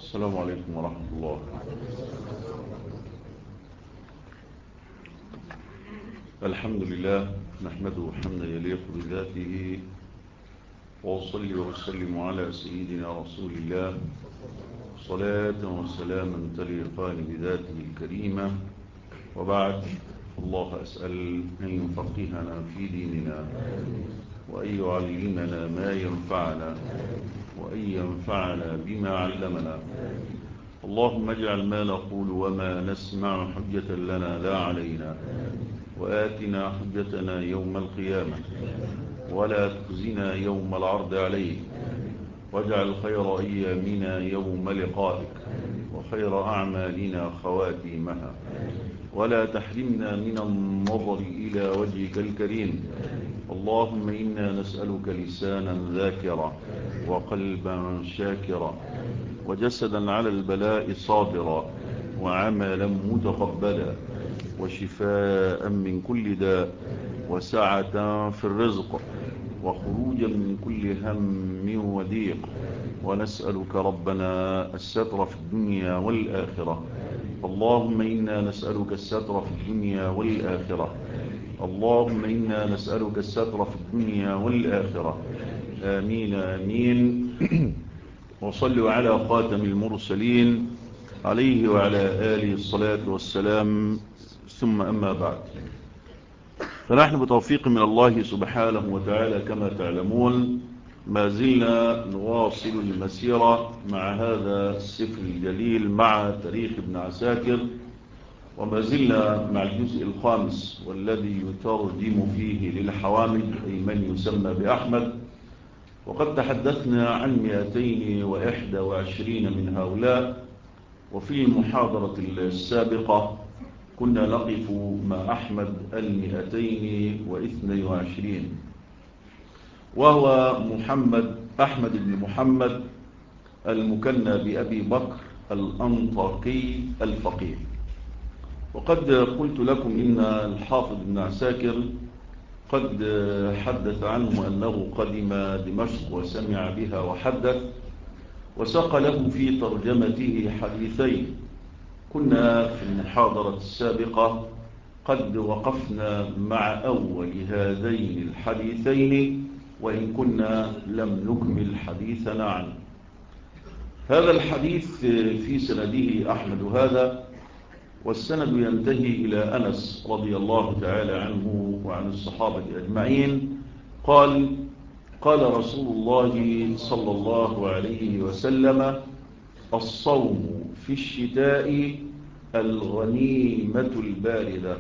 السلام عليكم ورحمة الله. الحمد لله نحمده حمدا يليق بذاته، وأصلي وأسلم على سيدنا رسول الله صلاة وسلاما تليقان بذاته الكريمة، وبعد. الله أسأل أن يفقهنا في ديننا، وأن يعلمنا ما ينفعنا، وأن ينفعنا بما علمنا. اللهم اجعل ما نقول وما نسمع حجة لنا لا علينا، وآتنا حجتنا يوم القيامة، ولا تخزنا يوم العرض عليك، واجعل خير أيامنا يوم لقائك، وخير أعمالنا خواتيمها، ولا تحرمنا من النظر إلى وجهك الكريم. اللهم إنا نسألك لسانا ذاكرا، وقلبا شاكرا، وجسدا على البلاء صابرا، وعملا متقبلا، وشفاء من كل داء، وسعة في الرزق، وخروجا من كل هم وضيق. ونسألك ربنا الستر في الدنيا والآخرة. اللهم إنا نسألك الستر في الدنيا والآخرة. اللهم إنا نسألك الستر في الدنيا والآخرة. آمين آمين. وصلوا على خاتم المرسلين عليه وعلى آله الصلاة والسلام، ثم أما بعد. فنحن بتوفيق من الله سبحانه وتعالى كما تعلمون ما زلنا نواصل المسيرة مع هذا السفر الجليل، مع تاريخ ابن عساكر، وما زلنا مع الجزء الخامس والذي يترجم فيه للحوامد، أي من يسمى بأحمد. وقد تحدثنا عن 221 من هؤلاء، وفي المحاضرة السابقة كنا نقف مع أحمد 222، وهو أحمد بن محمد المكنى بأبي بكر الأنطاكي الفقيه. وقد قلت لكم إن الحافظ بن عساكر قد حدث عنه أنه قدم دمشق وسمع بها وحدث، وساق له في ترجمته حديثين. كنا في المحاضرة السابقة قد وقفنا مع أول هذين الحديثين، وإن كنا لم نكمل حديثنا عنه. هذا الحديث في سنده أحمد هذا، والسند ينتهي إلى أنس رضي الله تعالى عنه وعن الصحابة أجمعين. قال رسول الله صلى الله عليه وسلم: الصوم في الشتاء الغنيمة الباردة.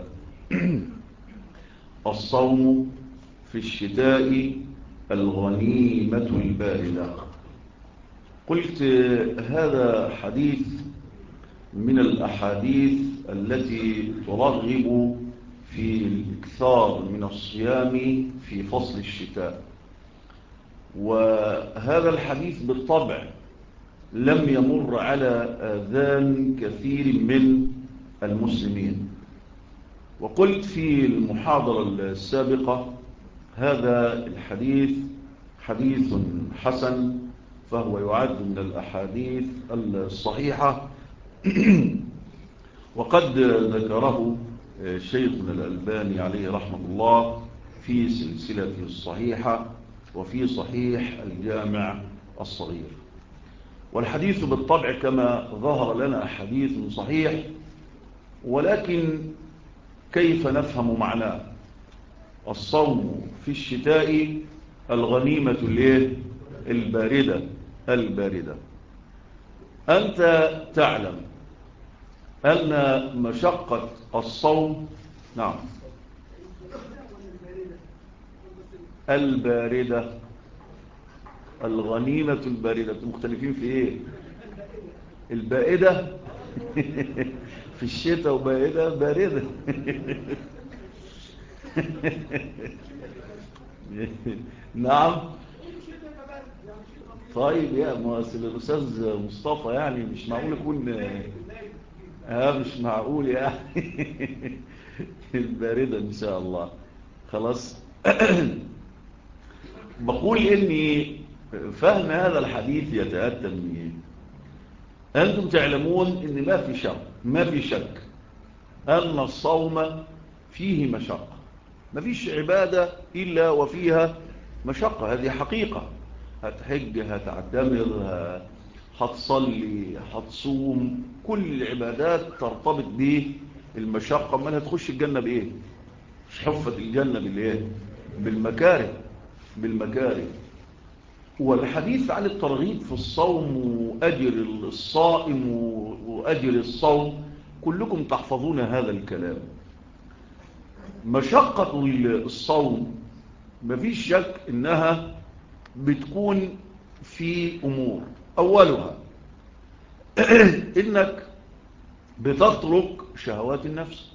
الصوم في الشتاء الغنيمة الباردة. قلت هذا حديث من الأحاديث التي ترغب في الإكثار من الصيام في فصل الشتاء، وهذا الحديث بالطبع لم يمر على آذان كثير من المسلمين. وقلت في المحاضرة السابقة هذا الحديث حديث حسن، فهو يعد من الأحاديث الصحيحة. وقد ذكره شيخنا الألباني عليه رحمة الله في سلسلته الصحيحة، وفي صحيح الجامع الصغير. والحديث بالطبع كما ظهر لنا حديث صحيح، ولكن كيف نفهم معناه؟ الصوم في الشتاء الغنيمة الباردة. أنت تعلم أن مشقة الصوم الباردة، الغنيمة الباردة، مختلفين في إيه؟ البائدة في الشتاء، وبائدة باردة. نعم. طيب يا مؤسس الأستاذ مصطفى، يعني مش معقول يكون مش معقول يعني. الباردة إن شاء الله. خلاص. بقول إني فهم هذا الحديث يتأتى من أنتم تعلمون أن ما في شك أن الصوم فيه مشقة. ما فيش عبادة إلا وفيها مشقة، هذه حقيقة. هتحج، هتعتمر، هتصلي، هتصوم، كل العبادات ترتبط بالمشقة. ما هتخش الجنة بإيه؟ مش حفت الجنة بالإيه؟ بالمكاره. والحديث عن الترغيب في الصوم وأجر الصائم وأجر الصوم كلكم تحفظون هذا الكلام. مشقة الصوم مفيش شك إنها بتكون في أمور. أولها إنك بتترك شهوات النفس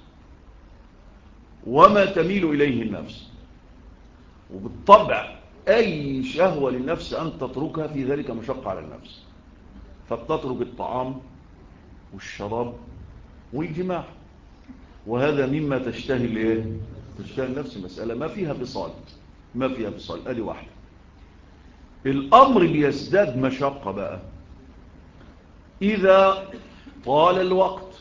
وما تميل إليه النفس، وبالطبع أي شهوة للنفس أن تتركها في ذلك مشقة على النفس، فبتترك الطعام والشراب والجماع، وهذا مما تشتهي النفس. مسألة ما فيها فصال، أدي واحدة. الأمر بيزداد مشقة بقى إذا طال الوقت.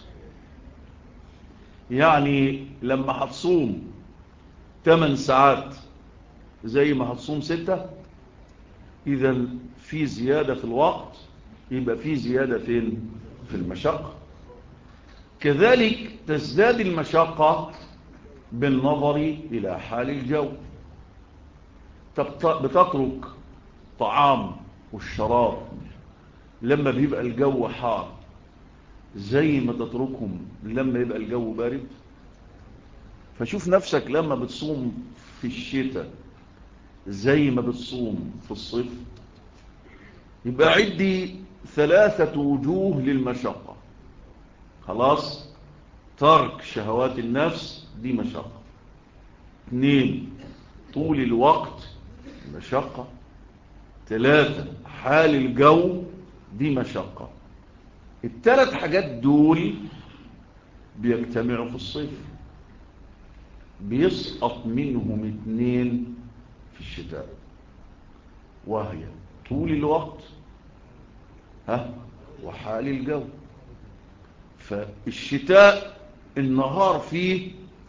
يعني لما هتصوم 8 ساعات زي ما هتصوم 6، إذا في زيادة في الوقت، يبقى في زيادة في المشقة. كذلك تزداد المشقة بالنظر إلى حال الجو. بتترك طعام والشراب لما بيبقى الجو حار زي ما تتركهم لما يبقى الجو بارد. فشوف نفسك لما بتصوم في الشتاء زي ما بتصوم في الصيف. يبقى عندي 3 وجوه للمشقة. خلاص، ترك شهوات النفس دي مشقة. 2، طول الوقت مشقة. 3، حال الجو دي مشقة. ال3 حاجات دول بيجتمعوا في الصيف، بيسقط منهم 2 في الشتاء، وهي طول الوقت وحال الجو. فالشتاء النهار فيه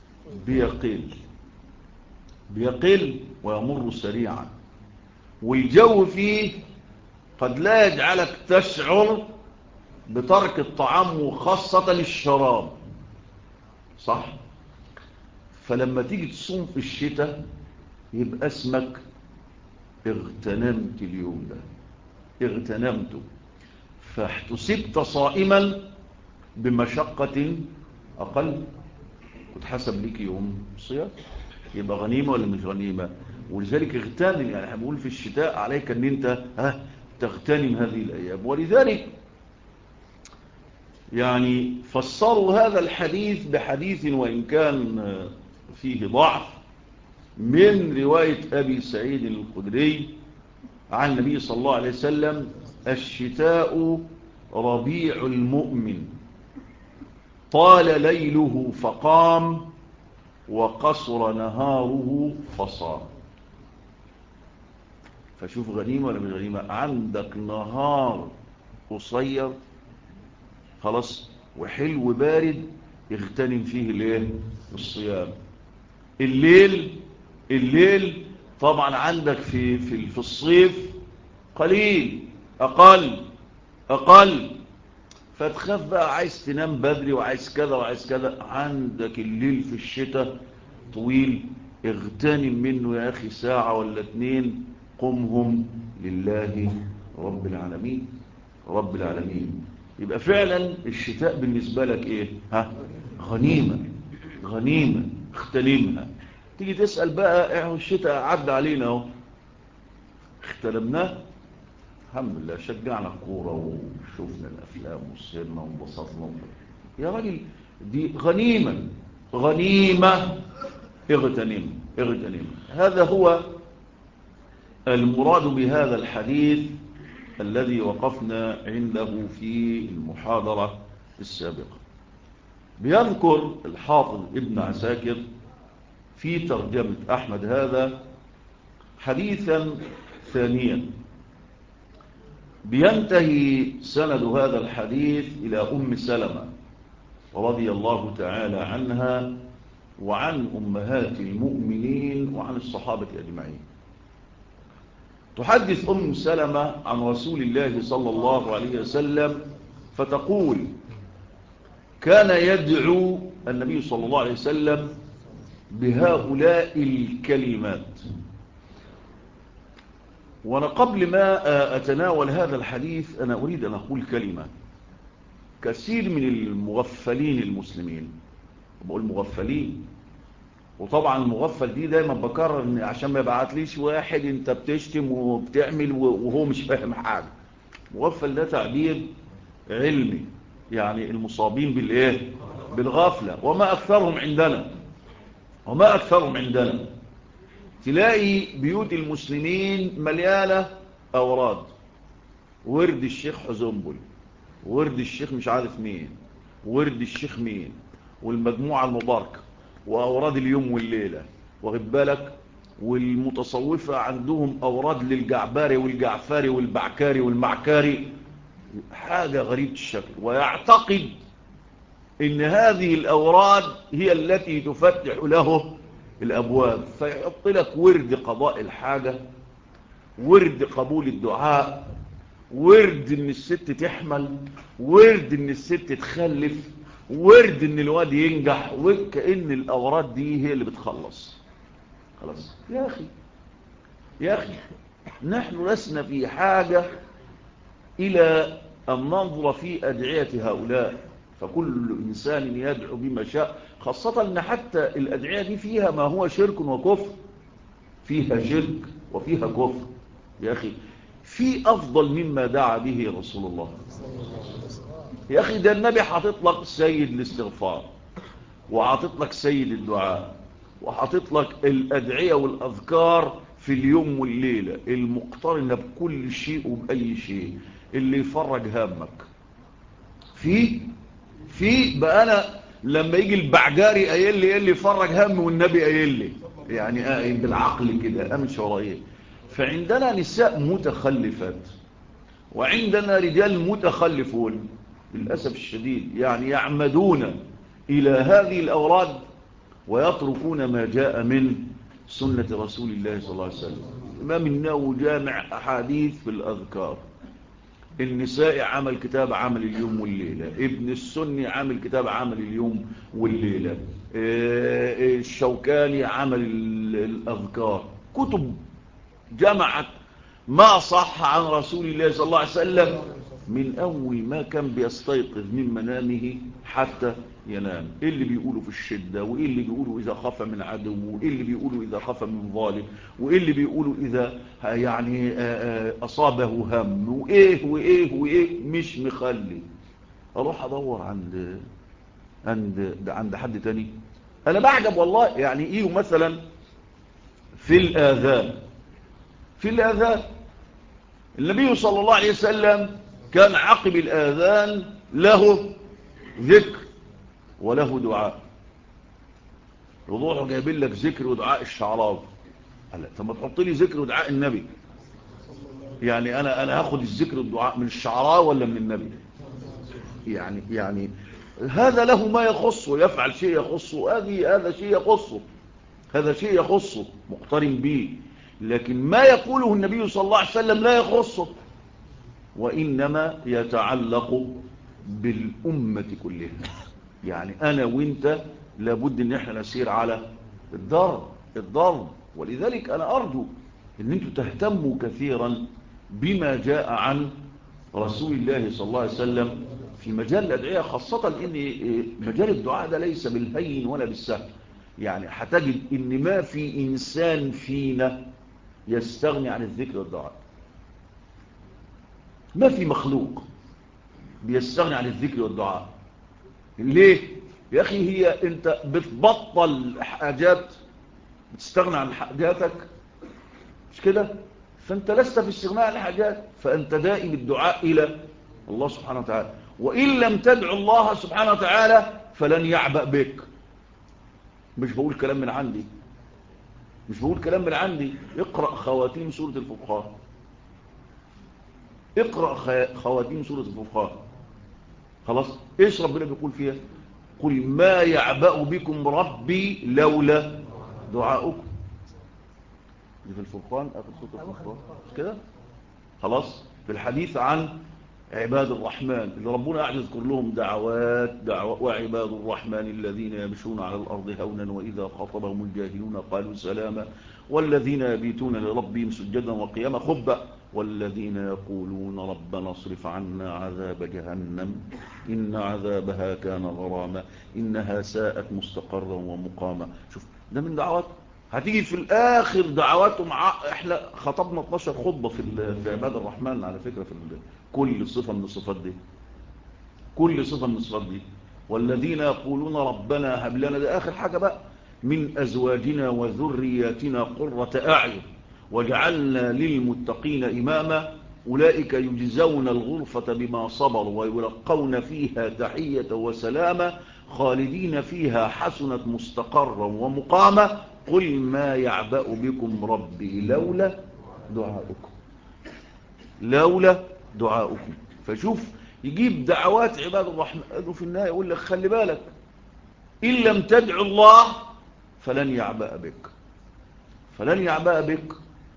بيقل ويمر سريعا، والجو فيه قد لا يجعلك تشعر بترك الطعام وخاصة الشراب، صح؟ فلما تيجي تصوم في الشتاء يبقى اسمك اغتنمت اليوم ده، اغتنمته، فاحتسبت صائما بمشقة أقل، وتحسب لك يوم صيام. يبقى غنيمة ولا مش غنيمة؟ ولذلك اغتنم. يعني احنا بنقول في الشتاء عليك ان انت تغتنم هذه الأيام. ولذلك يعني فسروا هذا الحديث بحديث وإن كان فيه ضعف من رواية أبي سعيد الخدري عن النبي صلى الله عليه وسلم: الشتاء ربيع المؤمن، طال ليله فقام وقصر نهاره فصام. فشوف غنيمة ولا مش غنيمة؟ عندك نهار قصير خلاص وحلو بارد يغتنم فيه الصيام. الليل طبعا عندك في الصيف قليل، أقل، فتخاف بقى عايز تنام بدري وعايز كذا وعايز كذا. عندك الليل في الشتاء طويل، اغتنم منه يا أخي ساعة ولا 2 قمهم لله رب العالمين. يبقى فعلا الشتاء بالنسبة لك ايه؟ غنيمة اغتنمها. تيجي تسأل بقى الشتاء عدى علينا اهو، اغتنمناه الحمد لله، شجعنا الكورة وشوفنا الأفلام وسهرنا وانبسطنا. يا راجل دي غنيمة اغتنم. هذا هو المراد بهذا الحديث الذي وقفنا عنده في المحاضرة السابقة. بيذكر الحافظ ابن عساكر في ترجمة أحمد هذا حديثا ثانيا بينتهي سند هذا الحديث إلى أم سلمة رضي الله تعالى عنها وعن أمهات المؤمنين وعن الصحابة أجمعين. تحدث أم سلمة عن رسول الله صلى الله عليه وسلم فتقول: كان يدعو النبي صلى الله عليه وسلم بهؤلاء الكلمات. وأنا قبل ما أتناول هذا الحديث أنا أريد أن أقول كلمة. كثير من المغفلين المسلمين، بقول مغفلين، وطبعا المغفل دي دايما بكرر إن عشان ما يبعتليش واحد انت بتشتم وبتعمل وهو مش فاهم حاجة. مغفل ده تعبير علمي، يعني المصابين بالايه؟ بالغفلة. وما أكثرهم عندنا تلاقي بيوت المسلمين مليانة أوراد، ورد الشيخ حزنبل، ورد الشيخ مش عارف مين، ورد الشيخ مين، والمجموعة المباركة، وأوراد اليوم والليلة، واخد بالك؟ والمتصوفة عندهم أوراد للجعباري والجعفاري والبعكاري والمعكاري، حاجة غريبة الشكل. ويعتقد إن هذه الأوراد هي التي تفتح له الأبواب، فيحط لك ورد قضاء الحاجة، ورد قبول الدعاء، ورد ان الست تحمل، ورد ان الست تخلف، ورد ان الواد ينجح، وكأن الأوراد دي هي اللي بتخلص. خلاص يا أخي نحن لسنا في حاجة إلى أن ننظر في أدعية هؤلاء، فكل إنسان يدعو بما شاء، خاصة أن حتى الأدعية دي فيها ما هو شرك وكفر، فيها شرك وفيها كفر. يا أخي في أفضل مما دعا به رسول الله. يا أخي ده النبي حاطط لك سيد الاستغفار، وحاطط لك سيد الدعاء، وحاطط لك الأدعية والأذكار في اليوم والليلة المقترنة بكل شيء وبأي شيء اللي يفرج همك. في بقى أنا لما يجي البعجاري قايل لي اللي يفرج هم والنبي قايل لي، يعني بالعقل كده أمشي وراء. فعندنا نساء متخلفات وعندنا رجال متخلفون للأسف الشديد، يعني يعمدون إلى هذه الأوراد ويتركون ما جاء من سنة رسول الله صلى الله عليه وسلم. الإمام النووي جامع أحاديث في الأذكار، النساء عمل كتاب عمل اليوم والليلة، ابن السني عمل كتاب عمل اليوم والليلة، الشوكاني عمل الأذكار، كتب جمعت ما صح عن رسول الله صلى الله عليه وسلم من أول ما كان بيستيقظ من منامه حتى ينام. إيه اللي بيقوله في الشدة، وإيه اللي بيقوله إذا خاف من عدو، وإيه اللي بيقوله إذا خاف من ظالم، وإيه اللي بيقوله إذا يعني أصابه هم، وإيه مش مخلي أروح أدور عند حد تاني. أنا بعجب والله. يعني إيه مثلا في الآذان النبي صلى الله عليه وسلم كان عقب الآذان له ذكر وله دعاء. وضوحه جايبين لك ذكر ودعاء الشعراوي. طب ما تحط لي ذكر ودعاء النبي، يعني انا هاخد الذكر والدعاء من الشعراوي ولا من النبي؟ يعني هذا له ما يخصه، يفعل شيء يخصه، هذا شيء يخصه مقترن به، لكن ما يقوله النبي صلى الله عليه وسلم لا يخصه، وإنما يتعلق بالأمة كلها. يعني أنا وإنت لابد أن احنا نسير على الضرب. ولذلك أنا أرجو أن أنتم تهتموا كثيرا بما جاء عن رسول الله صلى الله عليه وسلم في مجال الأدعية، خاصة أن مجال الدعاء ده ليس بالهين ولا بالسهل. يعني هتجد أن ما في إنسان فينا يستغني عن الذكر والدعاء، ما في مخلوق بيستغني عن الذكر والدعاء. ليه؟ يا أخي هي أنت بتبطل حاجات بتستغنى عن حاجاتك، مش كده؟ فأنت لست في استغناء عن حاجات، فأنت دائم الدعاء إلى الله سبحانه وتعالى. وإن لم تدعو الله سبحانه وتعالى فلن يعبأ بك. مش بقول كلام من عندي، اقرأ خواتيم سورة الفقهاء. اقرأ خواتيم سورة الفرقان. خلاص، ايش ربنا بيقول فيها؟ قل ما يعبأ بكم ربي لولا دعاؤكم. دي في الفرقان، اخر سورة الفرقان مش كده؟ خلاص، في الحديث عن عباد الرحمن اللي ربنا قاعد يذكر لهم دعوات وعباد الرحمن الذين يمشون على الأرض هونا وإذا خاطبهم الجاهلون قالوا سلاما والذين يبيتون لربهم سجدا وقياما خب والذين يقولون ربنا اصرف عنا عذاب جهنم إن عذابها كان غراما إنها ساءت مستقرا ومقاما. شوف ده من دعوات. هتيجي في الآخر دعواتهم. احنا خطبنا 12 خطبة في عباد الرحمن على فكرة، في كل صفة من الصفات دي، كل صفة من الصفات دي. والذين يقولون ربنا هب لنا، ده آخر حاجة بقى، من أزواجنا وذرياتنا قرة أعين وجعلنا للمتقين إماما أولئك يجزون الغرفة بما صبروا ويلقون فيها تحية وسلاما خالدين فيها حسنت مستقرا ومقاما قل ما يعبأ بكم ربي لولا دعاؤكم، لولا دعاؤكم. فشوف يجيب دعوات عباد الرحمن في النهاية يقول لك خلي بالك إن لم تدعو الله فلن يعبأ بك، فلن يعبأ بك.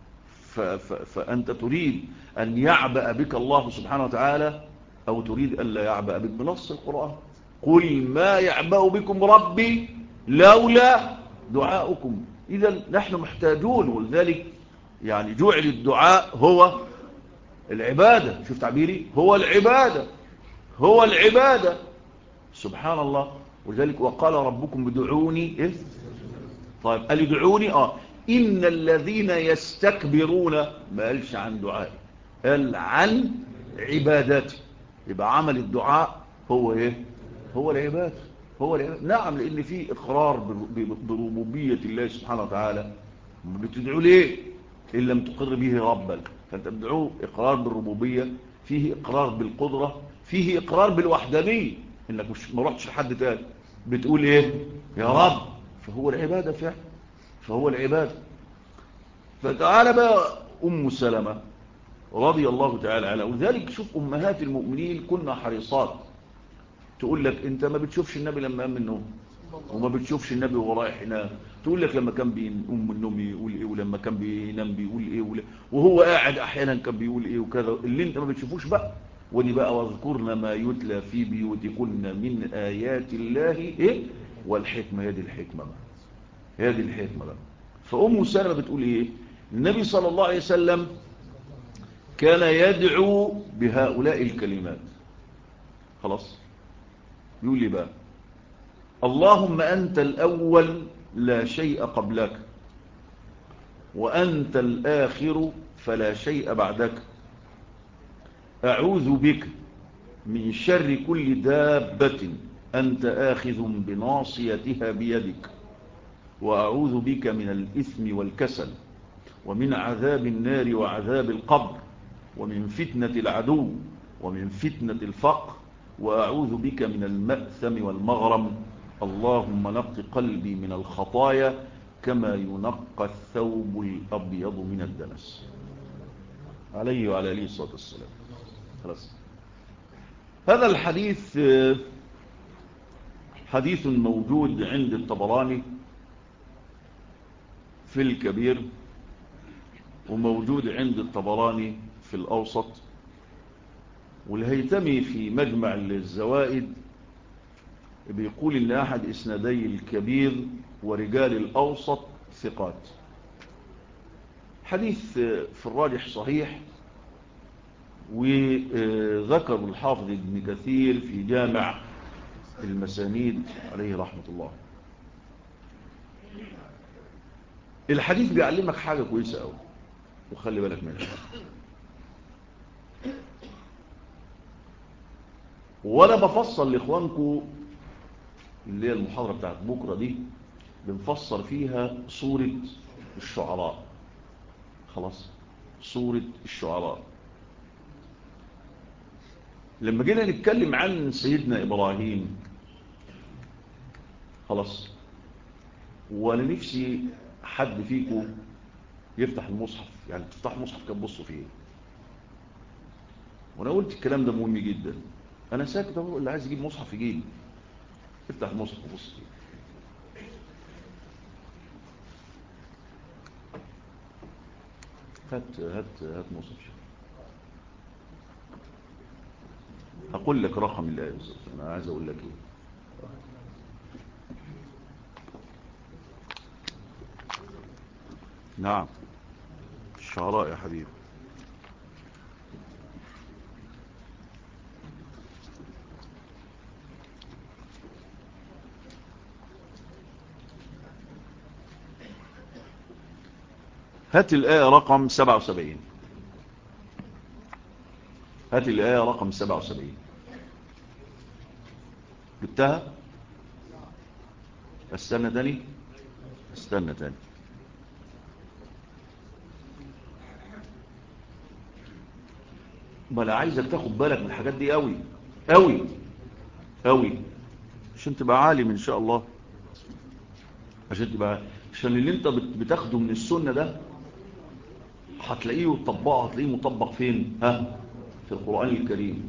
فأنت تريد أن يعبأ بك الله سبحانه وتعالى أو تريد أن لا يعبأ بك؟ بنص القرآن قل ما يعبأ بكم ربي لولا دعاؤكم. إذا نحن محتاجون، ولذلك يعني جعل الدعاء هو العبادة. شوف تعبيري، هو العبادة، هو العبادة. سبحان الله. ولذلك وقال ربكم ادعوني إيه؟ طيب قال ادعوني إن الذين يستكبرون، ما قالش عن دعائي، قال عن عبادتي. يبقى عمل الدعاء هو ايه؟ هو العبادة، هو العبادة. نعم، لأن في إقرار بربوبية الله سبحانه وتعالى. بتدعو ليه إن لم تقر به ربا؟ فأنت بتدعوه إقرار بالربوبية، فيه إقرار بالقدرة، فيه إقرار بالوحدانية، إنك مش ما رحتش لحد تاني، بتقول إيه؟ يا رب. فهو العبادة فعلا، فهو العبادة. فتعالى بقى أم سلمة رضي الله تعالى عنها. ولذلك شوف أمهات المؤمنين كنا حريصات. تقول لك أنت ما بتشوفش النبي لما قام من النوم، وما بتشوفش النبي وهو رايح ينام. تقول لك لما كان بيقوم من النوم يقول ايه، ولما كان بينام بيقول ايه، وهو قاعد احيانا كان بيقول ايه وكذا، اللي انت ما بتشوفوش بقى. ودي بقى واذكرنا ما يتلى في بيوتكن من ايات الله ايه والحكمه. هذه الحكمه بقى، هذه الحكمه بقى. فام سلمة بتقول ايه؟ النبي صلى الله عليه وسلم كان يدعو بهؤلاء الكلمات. خلاص، يقول لي بقى اللهم أنت الأول لا شيء قبلك، وأنت الآخر فلا شيء بعدك، أعوذ بك من شر كل دابة أنت آخذ بناصيتها بيدك، وأعوذ بك من الإثم والكسل، ومن عذاب النار وعذاب القبر، ومن فتنة العدو، ومن فتنة الفقر، وأعوذ بك من المأثم والمغرم. اللهم نق قلبي من الخطايا كما ينقى الثوب الأبيض من الدنس. عليه وعلى آله الصلاة والسلام. خلاص. هذا الحديث حديث موجود عند الطبراني في الكبير، وموجود عند الطبراني في الأوسط، والهيثمي في مجمع الزوائد بيقول إن أحد إسنادي الكبير ورجال الأوسط ثقات. حديث في الراجح صحيح، وذكر الحافظ ابن كثير في جامع المسانيد عليه رحمة الله. الحديث بيعلمك حاجة كويسة أوي، وخلي بالك منها. وأنا بفصل لإخوانكم اللي هي المحاضرة بتاعت بكرة دي، بنفسر فيها سورة الشعراء. خلاص، سورة الشعراء. لما جينا نتكلم عن سيدنا إبراهيم، خلاص، وانا نفسي حد فيكم يفتح المصحف، يعني تفتح المصحف كان بصوا فيه. وانا قلت الكلام ده مهم جدا. انا ساكت اهو، اللي عايز يجيب مصحف يجيب، افتح المصحف وبص فيه. هات مصحف. هقول لك رقم الآية بالظبط، انا عايز اقول لك ايه. نعم الشعراء يا حبيبي. هات الآية رقم 77. هات الآية رقم 77. جبتها؟ استنى تاني. ما انا عايزك تاخد بالك من الحاجات دي قوي قوي قوي، عشان تبقى عالم ان شاء الله. عشان اللي انت بتاخده من السنة ده هتلاقيه وتطبقه، هتلاقيه مطبق فين؟ في القرآن الكريم.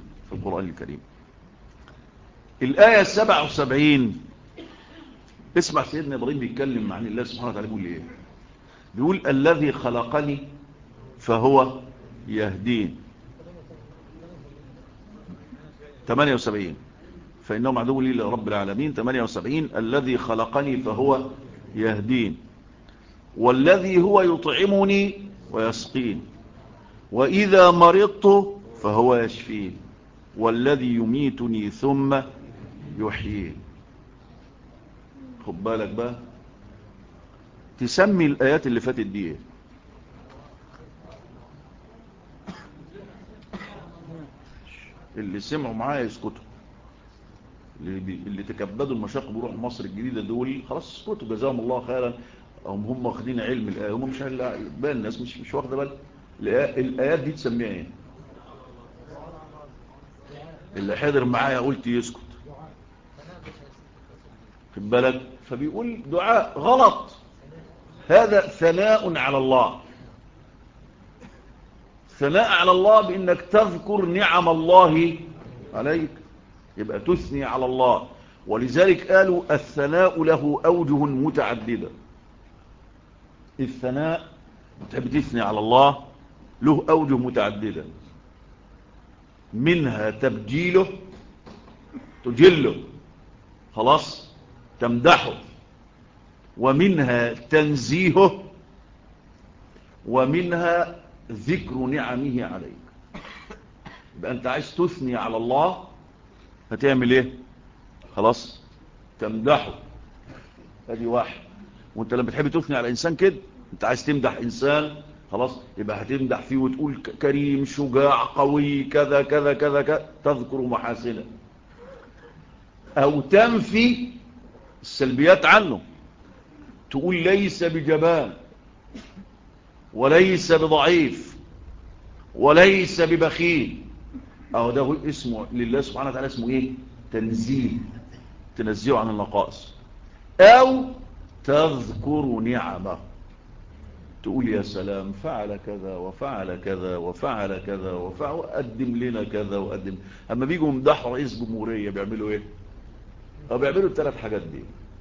الآية 77. اسمع سيدنا إبراهيم بيتكلم عن الله سبحانه وتعالى، بيقول ايه؟ بيقول الذي خلقني فهو يهدين. 78. فإنهم عدو لي لرب العالمين. 78. الذي خلقني فهو يهدين، والذي هو يطعمني ويسقين، وإذا مرضت فهو يشفين، والذي يميتني ثم يحيين. خد بالك بقى، تسمي الآيات اللي فاتت دي ايه؟ اللي سمعوا معايا يسكتوا، اللي تكبدوا المشاق بروح مصر الجديدة دول خلاص اسكتوا جزاهم الله خيرا. هم واخدين علم الآية، هم مش بقى الناس مش واخده بالها. الآيات دي تسميها ايه؟ اللي حضر معايا قلت يسكت. خد بالك، فبيقول دعاء غلط، هذا ثناء على الله. ثناء على الله بأنك تذكر نعم الله عليك، يبقى تثني على الله. ولذلك قالوا الثناء له أوجه متعددة. الثناء بتثني على الله له أوجه متعددة، منها تبجيله، تجله، خلاص، تمدحه، ومنها تنزيهه، ومنها ذكر نعمه عليك. يبقى انت عايز تثني على الله هتعمل ايه؟ خلاص، تمدحه، ادي واحد. وانت لما بتحب تثني على انسان كده، انت عايز تمدح انسان، خلاص، يبقى هتمدح فيه وتقول كريم شجاع قوي كذا كذا كذا كذا، تذكر محاسنه، او تنفي السلبيات عنه، تقول ليس بجبان، وليس بضعيف، وليس ببخيل. اهو ده اسمه لله سبحانه وتعالى، اسمه ايه؟ تنزيه، تنزيه عن النقائص. او تذكر نعمه، تقول يا سلام فعل كذا وفعل كذا وفعل كذا وفعل، وقدم لنا كذا وقدم. اما بيجوا مدحوا رئيس جمهوريه بيعملوا ايه؟ او بيعملوا الثلاث حاجات دي.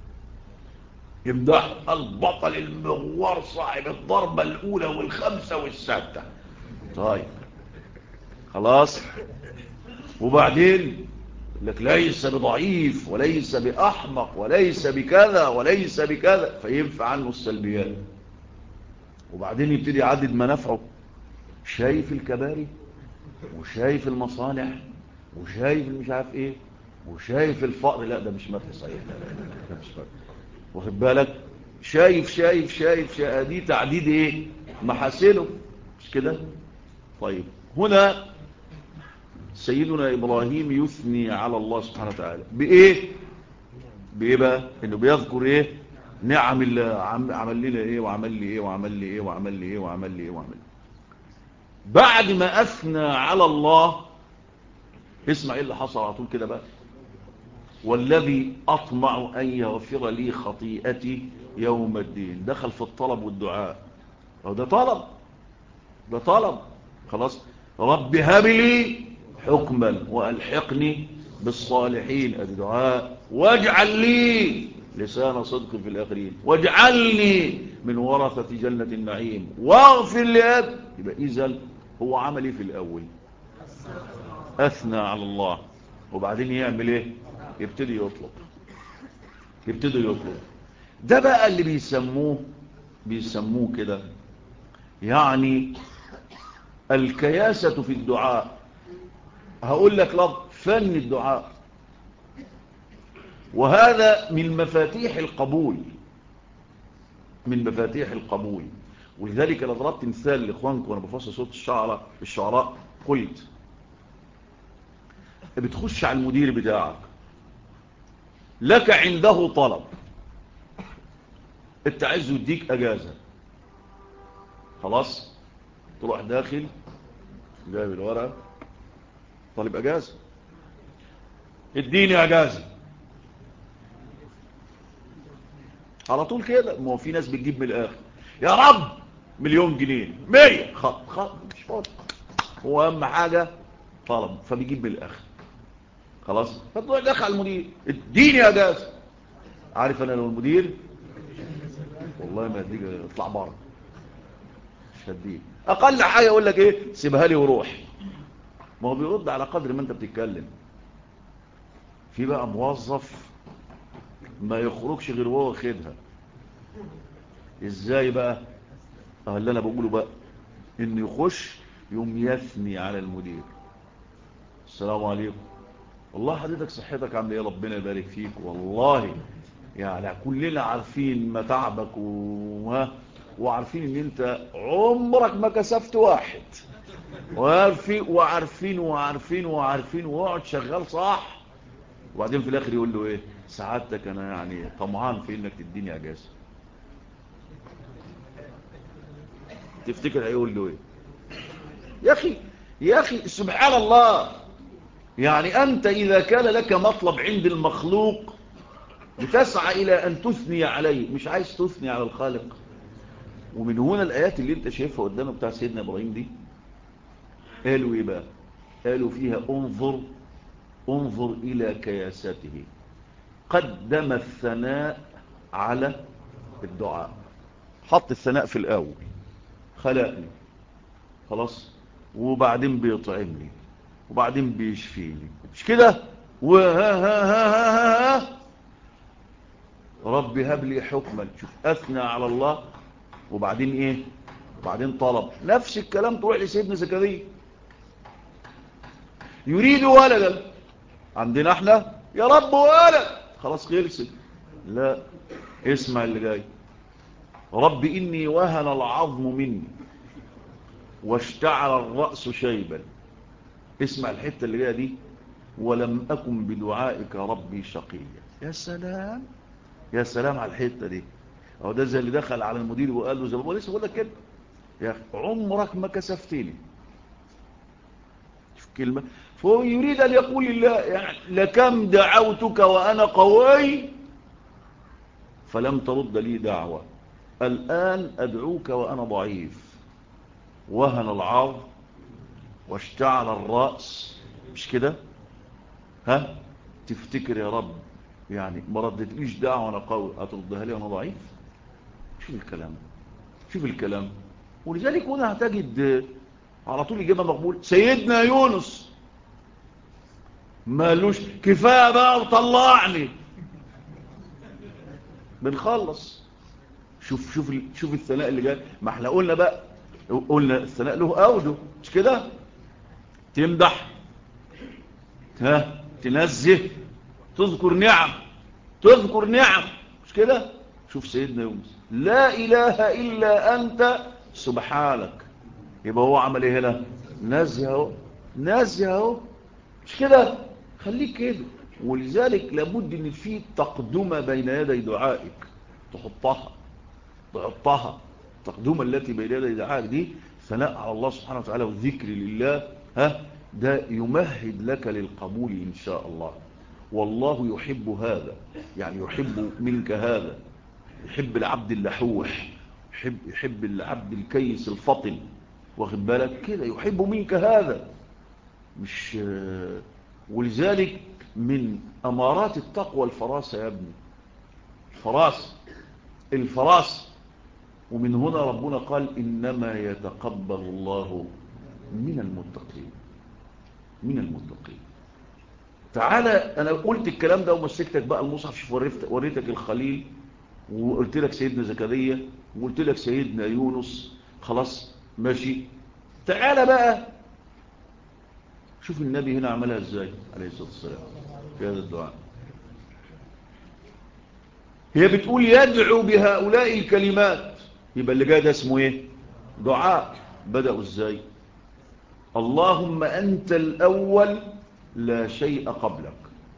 يمدحوا البطل المغوار صاحب الضربه الاولى والخامسه والسادسه. طيب خلاص، وبعدين لك ليس بضعيف وليس بأحمق وليس بكذا وليس بكذا، فينفع عنه السلبيات. وبعدين يبتدي يعدد منافعه، شايف الكباري وشايف المصانع وشايف مش عارف ايه وشايف الفقر. لا ده مش مدح صحيح، ده مش مدح. واخد بالك؟ شايف دي تعديد ايه؟ محاسنه، مش كده؟ طيب هنا سيدنا إبراهيم يثني على الله سبحانه وتعالى بإيه؟ بإيه بقى؟ إنه بيذكر إيه؟ نعم الله، عمل لنا إيه وعمل لي إيه وعمل لي إيه وعمل لي إيه وعمل لي إيه وعمل لي. بعد ما أثنى على الله، اسمع إيه اللي حصل على طول كده بقى. والذي أطمع أن يغفر لي خطيئتي يوم الدين. دخل في الطلب والدعاء، أو ده طلب، ده طلب، خلاص. رب هب لي حكما وألحقني بالصالحين. ادي دعاء. واجعل لي لسان صدق في الآخرين، واجعلني من ورثة جنة النعيم، واغفر لأبي. يبقى إذن هو عمل ايه في الأول؟ أثنى على الله، وبعدين يعمل ايه؟ يبتدي يطلب. ده بقى اللي بيسموه كده يعني الكياسة في الدعاء. هقول لك لفظ فن الدعاء، وهذا من مفاتيح القبول. ولذلك انا ضربت مثال لاخوانكم وانا بفصل صوت الشعراء قلت بتخش على المدير بتاعك، لك عنده طلب، انت عايزه يديك اجازة، خلاص تروح داخل جايب الورقة، طالب اجازة، اديني اجازة على طول كده. ما هو في ناس بتجيب من الاخر، يا رب 1,000,000 جنيه 100 مش فاضي، هو اهم حاجة طلب، فبيجيب من الاخر خلاص. فتروح داخل على المدير، اديني اجازة. عارف انا لو المدير والله ما اديك، اطلع بره مش هديك. اقل حاجة يقول لك ايه؟ سيبها لي وروح. ما هو بيرد على قدر ما انت بتتكلم. في بقى موظف ما يخرجش غير وهو خدها. ازاي بقى؟ اللي انا بقوله بقى انه يخش يوم يثني على المدير، السلام عليكم، والله حضرتك صحتك عامله ايه، ربنا يبارك فيك، والله يعني كلنا عارفين متعبك وعارفين ان انت عمرك ما كسفت واحد، وعارفين وقعد شغال صح. وبعدين في الاخر يقول له ايه؟ سعادتك انا يعني طمعان في انك تديني اجازه. تفتكر هيقول له ايه؟ يا اخي سبحان الله. يعني انت اذا كان لك مطلب عند المخلوق بتسعى الى ان تثني عليه، مش عايز تثني على الخالق. ومن هنا الايات اللي انت شايفها قدامك بتاع سيدنا ابراهيم دي، قالوا ايه بقى؟ قالوا فيها انظر الى كياسته، قدم الثناء على الدعاء. حط الثناء في الاول، خلقني خلاص، وبعدين بيطعمني، وبعدين بيشفيني، مش كده؟ وها ها ها ها ها ربي هب لي حكما. شوف، اثنى على الله، وبعدين ايه؟ وبعدين طلب. نفس الكلام تروح لسيدنا زكريا، يريد ولدا. عندنا احنا يا رب ولد، خلاص خلصت. لا، اسمع اللي جاي. رب اني وهن العظم مني واشتعل الرأس شيبا. اسمع الحتة اللي جايه دي، ولم اكن بدعائك ربي شقيا. يا سلام، يا سلام على الحتة دي. اهو ده زي اللي دخل على المدير وقال له زي ما لسه بقول لك كده، يا اخي عمرك ما كسفتني. شوف كلمة، فهو يريد ان يقول الله يعني لكم دعوتك وانا قوي فلم ترد لي دعوة، الآن أدعوك وأنا ضعيف، وهن العظم واشتعل الرأس، مش كده؟ ها؟ تفتكر يا رب يعني ما ردتليش دعوة وأنا قوي هتردها لي وأنا ضعيف؟ شوف الكلام. ولذلك هنا هتجد على طول إجابة مقبول. سيدنا يونس مالوش كفاية بقى وطلعني، بنخلص. شوف الثناء اللي جاي. ما احنا قلنا بقى، قلنا الثناء له أوجه، مش كده؟ تمدح، تنزه، تذكر نعم، مش كده؟ شوف سيدنا يونس، لا إله إلا أنت سبحانك. يبقى هو عمل ايه هنا؟ نزهه، مش كده؟ خليك كده. ولذلك لابد ان في تقدمة بين يدي دعائك، تحطها التقدمة التي بين يدي دعائك دي ثناء على الله سبحانه وتعالى والذكر لله. ده يمهد لك للقبول إن شاء الله. والله يحب هذا، يعني يحب منك هذا، يحب العبد اللحوح، يحب العبد الكيس الفطن، واخد بالك كده؟ يحب منك هذا. مش ولذلك من أمارات التقوى الفراسة يا ابني، الفراسة. ومن هنا ربنا قال إنما يتقبل الله من المتقين. تعالى، أنا قلت الكلام ده ومسكتك بقى المصحف، وريتك الخليل، وقلت لك سيدنا زكريا، وقلت لك سيدنا يونس، خلاص ماشي. تعالى بقى شوف النبي هنا عملها ازاي عليه الصلاة والسلام في هذا الدعاء. هي بتقول يدعو بهؤلاء الكلمات، يبقى اللي جاء ده اسمه ايه؟ دعاء. بدأوا ازاي؟ اللهم أنت الأول لا شيء قبلك،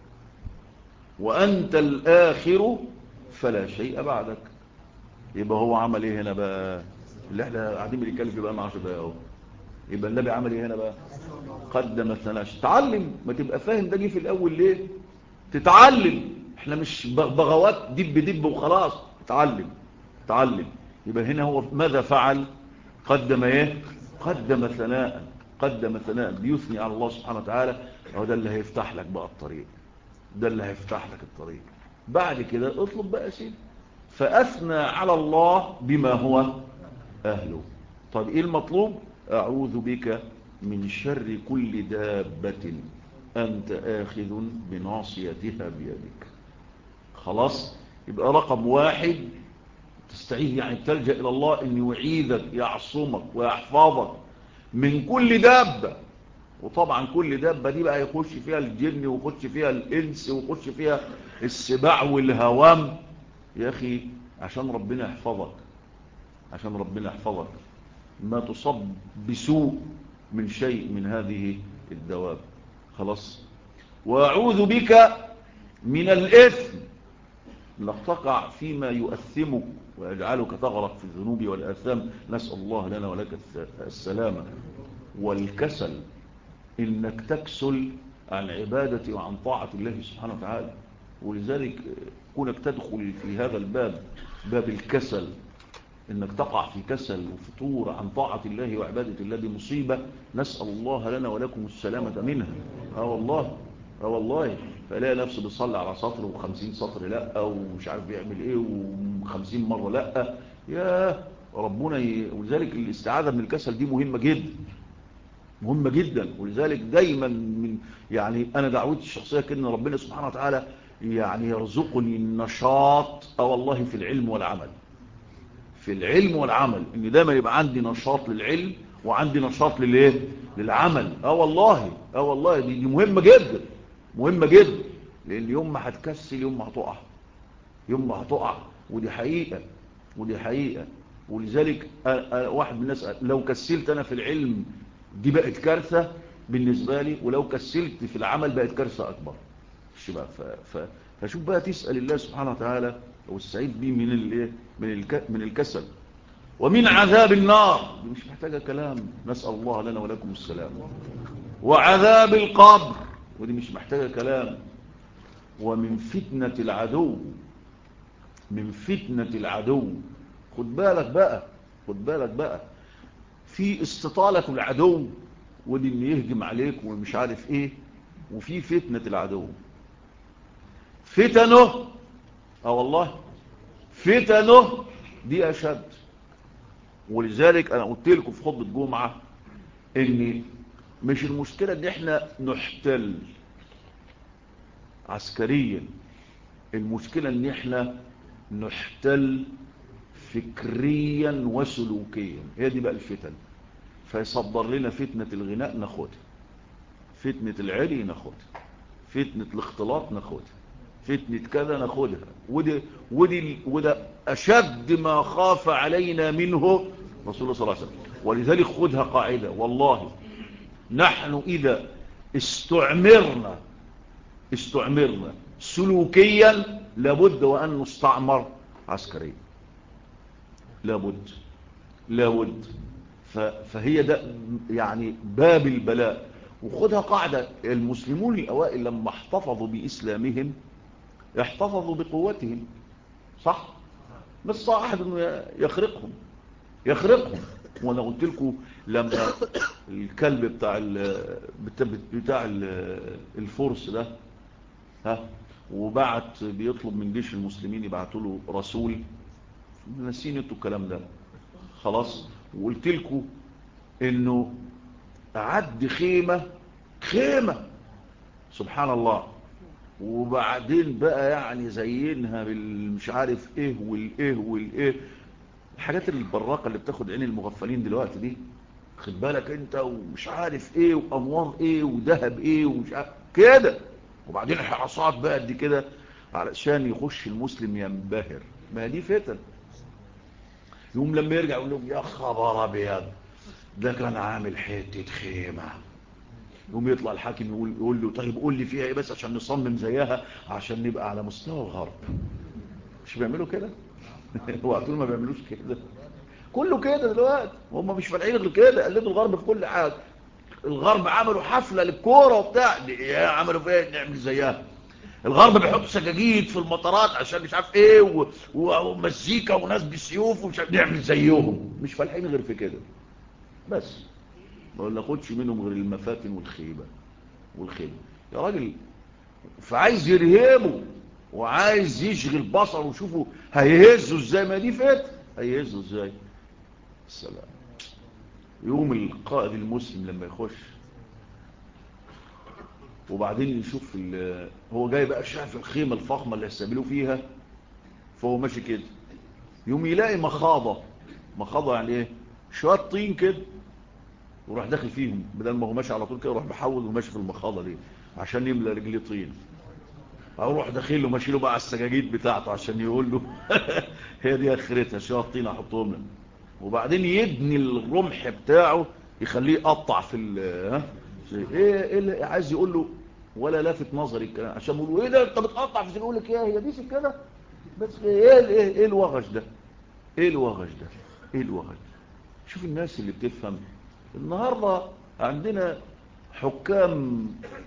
وأنت الآخر فلا شيء بعدك. يبقى هو عمل ايه هنا بقى اللي احنا قاعدين بنتكلم فيه بقى مع شباب اهو؟ يبقى النبي عمل ايه هنا بقى؟ قدم الثناء. تعلم، ما تبقى فاهم ده جه في الاول ليه، تتعلم. احنا مش بغوات دب وخلاص، تعلم. يبقى هنا هو ماذا فعل؟ قدم ايه؟ قدم ثناء بيثني على الله سبحانه وتعالى. هو ده اللي هيفتح لك بقى الطريق، بعد كده اطلب بقى سيدي. فأثنى على الله بما هو أهله. طب إيه المطلوب؟ أعوذ بك من شر كل دابة أنت آخذ بناصيتها بيدك. خلاص، يبقى رقم واحد تستعيذ، يعني تلجأ إلى الله أن يعيذك، يعصمك ويحفظك من كل دابة. وطبعا كل دابة دي بقى يخش فيها الجن، ويخش فيها الإنس، ويخش فيها السباع والهوام. يا أخي عشان ربنا يحفظك ما تصب بسوء من شيء من هذه الدواب. خلاص. وأعوذ بك من الإثم، انك تقع فيما يؤثمك ويجعلك تغرق في الذنوب والآثام. نسأل الله لنا ولك السلامة. والكسل، انك تكسل عن عبادة وعن طاعة الله سبحانه وتعالى. ولذلك كونك تدخل في هذا الباب، باب الكسل، انك تقع في كسل وفتور عن طاعة الله وعبادة الله، دي مصيبة. نسأل الله لنا ولكم السلامة منها. والله فلاقي نفسه بيصلي على سطر و50 سطر لا، ومش عارف بيعمل ايه و50 مرة لا. يا ربنا ولذلك الاستعاذة من الكسل دي مهمة جدا. ولذلك دايما يعني انا دعوتي الشخصية كأن ربنا سبحانه وتعالى يعني يرزقني النشاط والله في العلم والعمل، ان دايما يبقى عندي نشاط للعلم وعندي نشاط للعمل. والله دي مهمة جدا. لان يوم ما هتكسل يوم ما هتقع. ودي حقيقة. ولذلك واحد من الناس لو كسلت انا في العلم دي بقت كارثة بالنسبة لي، ولو كسلت في العمل بقت كارثة اكبر. فشوف بقى تسأل الله سبحانه وتعالى والسعيد بيه من الكسل. ومن عذاب النار، دي مش محتاجة كلام، نسأل الله لنا ولكم السلام. وعذاب القبر، ودي مش محتاجة كلام. ومن فتنة العدو، خد بالك بقى في استطالة العدو، ودي اللي يهجم عليك ومش عارف ايه. وفي فتنة العدو، فتنه والله فتنه دي أشد. ولذلك أنا قلت لكم في خطبة جمعة إن مش المشكلة إن إحنا نحتل عسكريا، المشكلة إن إحنا نحتل فكريا وسلوكيا. هي دي بقى الفتن. فيصدر لنا فتنة الغناء ناخدها، فتنة العري ناخدها، فتنة الاختلاط ناخدها، فتنة كذا ناخدها. وده أشد ما خاف علينا منه رسول الله صلى الله عليه وسلم. ولذلك خدها قاعدة، والله نحن إذا استعمرنا سلوكيا لابد وأن نستعمر عسكريا، لابد. فهي ده يعني باب البلاء. وخدها قاعدة، المسلمون الأوائل لما احتفظوا بإسلامهم احتفظوا بقوتهم، صح؟ مش صح أحد أنه يخرقهم. وانا قلت لكم لما الكلب بتاع الفرس ده، وبعت بيطلب من جيش المسلمين يبعتوا له رسول، ناسين انتوا الكلام ده خلاص. وقلت لكم انه عد خيمة سبحان الله، وبعدين بقى يعني زينها بالمش عارف ايه والايه الحاجات البراقة اللي بتاخد عين المغفلين دلوقتي دي، خد بالك انت، ومش عارف ايه وانوار ايه وذهب ايه ومش عارف كده، وبعدين حراسات بقى دي كده علشان يخش المسلم ينبهر. ما دي فتن. يوم لما يرجع يقول لهم يا خبر ابيض ده كان عامل حته خيمه. يوم يطلع الحاكم يقول له طيب قول لي فيها ايه بس عشان نصمم زيها عشان نبقى على مستوى الغرب. مش بيعملوا كده؟ هو ما بيعملوش كده؟ كله كده دلوقتي، هم مش فالحين غير كده، قلدوا الغرب في كل حاجه. الغرب عملوا حفله للكوره وبتاع، عملوا فيها نعمل زيها. الغرب بيحطوا سجاجيد في المطارات عشان مش عارف ايه ومزيكا وناس بسيوف ومش عارف، نعمل زيهم. مش فالحين غير في كده بس، ما ناخدش منهم غير المفاتن والخيبه يا راجل. فعايز يرهبه وعايز يشغل بصره وشوفوا هيهزوا ازاي. ما دي فات هيهزوا ازاي؟ السلام. يوم القائد المسلم لما يخش وبعدين يشوف هو جاي بقى شايف الخيمة الفخمة اللي هيستقبلوه فيها، فهو ماشي كده يوم يلاقي مخاضة يعني ايه، شوية طين كده، وراح داخل فيهم. بدل ما هو ماشي على طول كده راح بحول وماشي في المخاضة دي عشان يملى رجليه طين. اروح داخل له ماشي له بقى على السجاجيد بتاعته عشان يقول له هي دي اخرتها، شوية طين احطهم له. وبعدين يبني الرمح بتاعه يخليه يقطع في ايه اللي عايز يقول له، ولا لافت نظري الكلام عشان يقولوا ايه ده انت بتقطع في يقول لك ايه هي دي كده بس. ايه الوغش ده؟ ايه الوغش ده؟ ايه الوغش ده؟ شوف الناس اللي بتفهم. النهارده عندنا حكام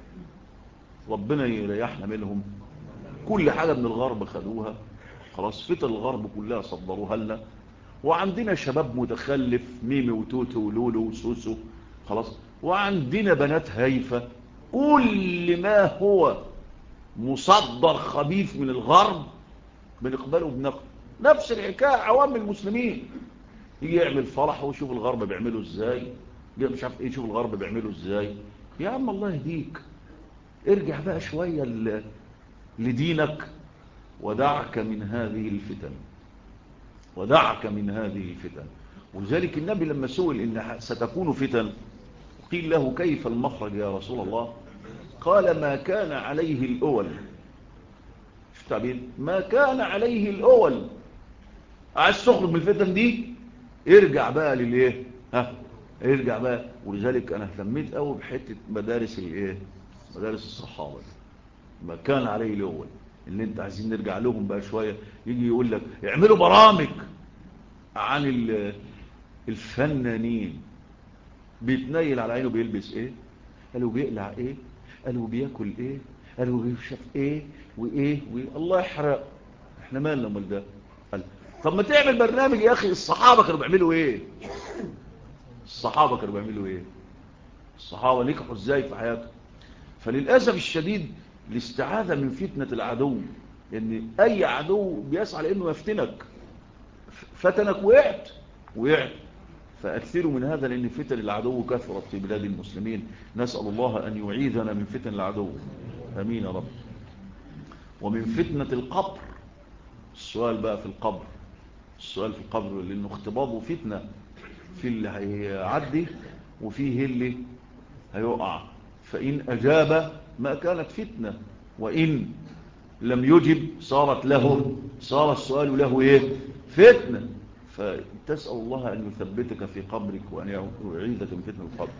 ربنا يريحنا منهم، كل حاجه من الغرب خدوها خلاص، فتن الغرب كلها صدروها لنا. وعندنا شباب متخلف ميمي وتوتو ولولو وسوسو خلاص، وعندنا بنات هايفة. كل ما هو مصدر خبيث من الغرب بنقبله بنقل. نفس الحكاية عوام المسلمين، يجي يعمل فرح ويشوف الغرب بيعمله ازاي، مش عارف ايه، يشوف الغرب بيعمله ازاي. يا عم الله يهديك، ارجع بقى شوية لدينك ودعك من هذه الفتن، ودعك من هذه الفتن. ولذلك النبي لما سئل إن ستكون فتن قيل له كيف المخرج يا رسول الله؟ قال ما كان عليه الأول. شو التعبير؟ ما كان عليه الأول. عايز تخرج من الفتن دي ارجع بقى للإيه؟ ارجع بقى. ولذلك أنا اهتميت قوي بحتة مدارس الإيه؟ مدارس الصحابة. ما كان عليه الأول اللي انت عايزين نرجع لهم بقى شوية. يجي يقول لك اعملوا برامج عن الفنانين، بيتنيل على عينه بيلبس ايه، قالوا بيقلع ايه، قالوا بياكل ايه، قالوا بيشرب ايه وايه الله يحرق. احنا مالنا امال ده؟ قال طب ما تعمل برنامج يا اخي. الصحابه كانوا بيعملوا ايه؟ الصحابه كانوا بيعملوا ايه؟ الصحابه نجحوا ازاي في حياتهم؟ فللاسف الشديد الاستعاذه من فتنه العدو، ان اي عدو بيسعى لانه يفتنك، فتنك وقعت. فأكثروا من هذا لأن فتن العدو كثرت في بلاد المسلمين. نسأل الله أن يعيذنا من فتن العدو، أمين يا رب. ومن فتنة القبر، السؤال بقى في القبر، السؤال في القبر لأنه اختباضه فتنة، في اللي هيعدي وفيه اللي هيقع. فإن أجاب ما كانت فتنة، وإن لم يجب صار السؤال له إيه؟ فتنة. فتسأل الله أن يثبتك في قبرك وأن يعيذك من فتنة القبر.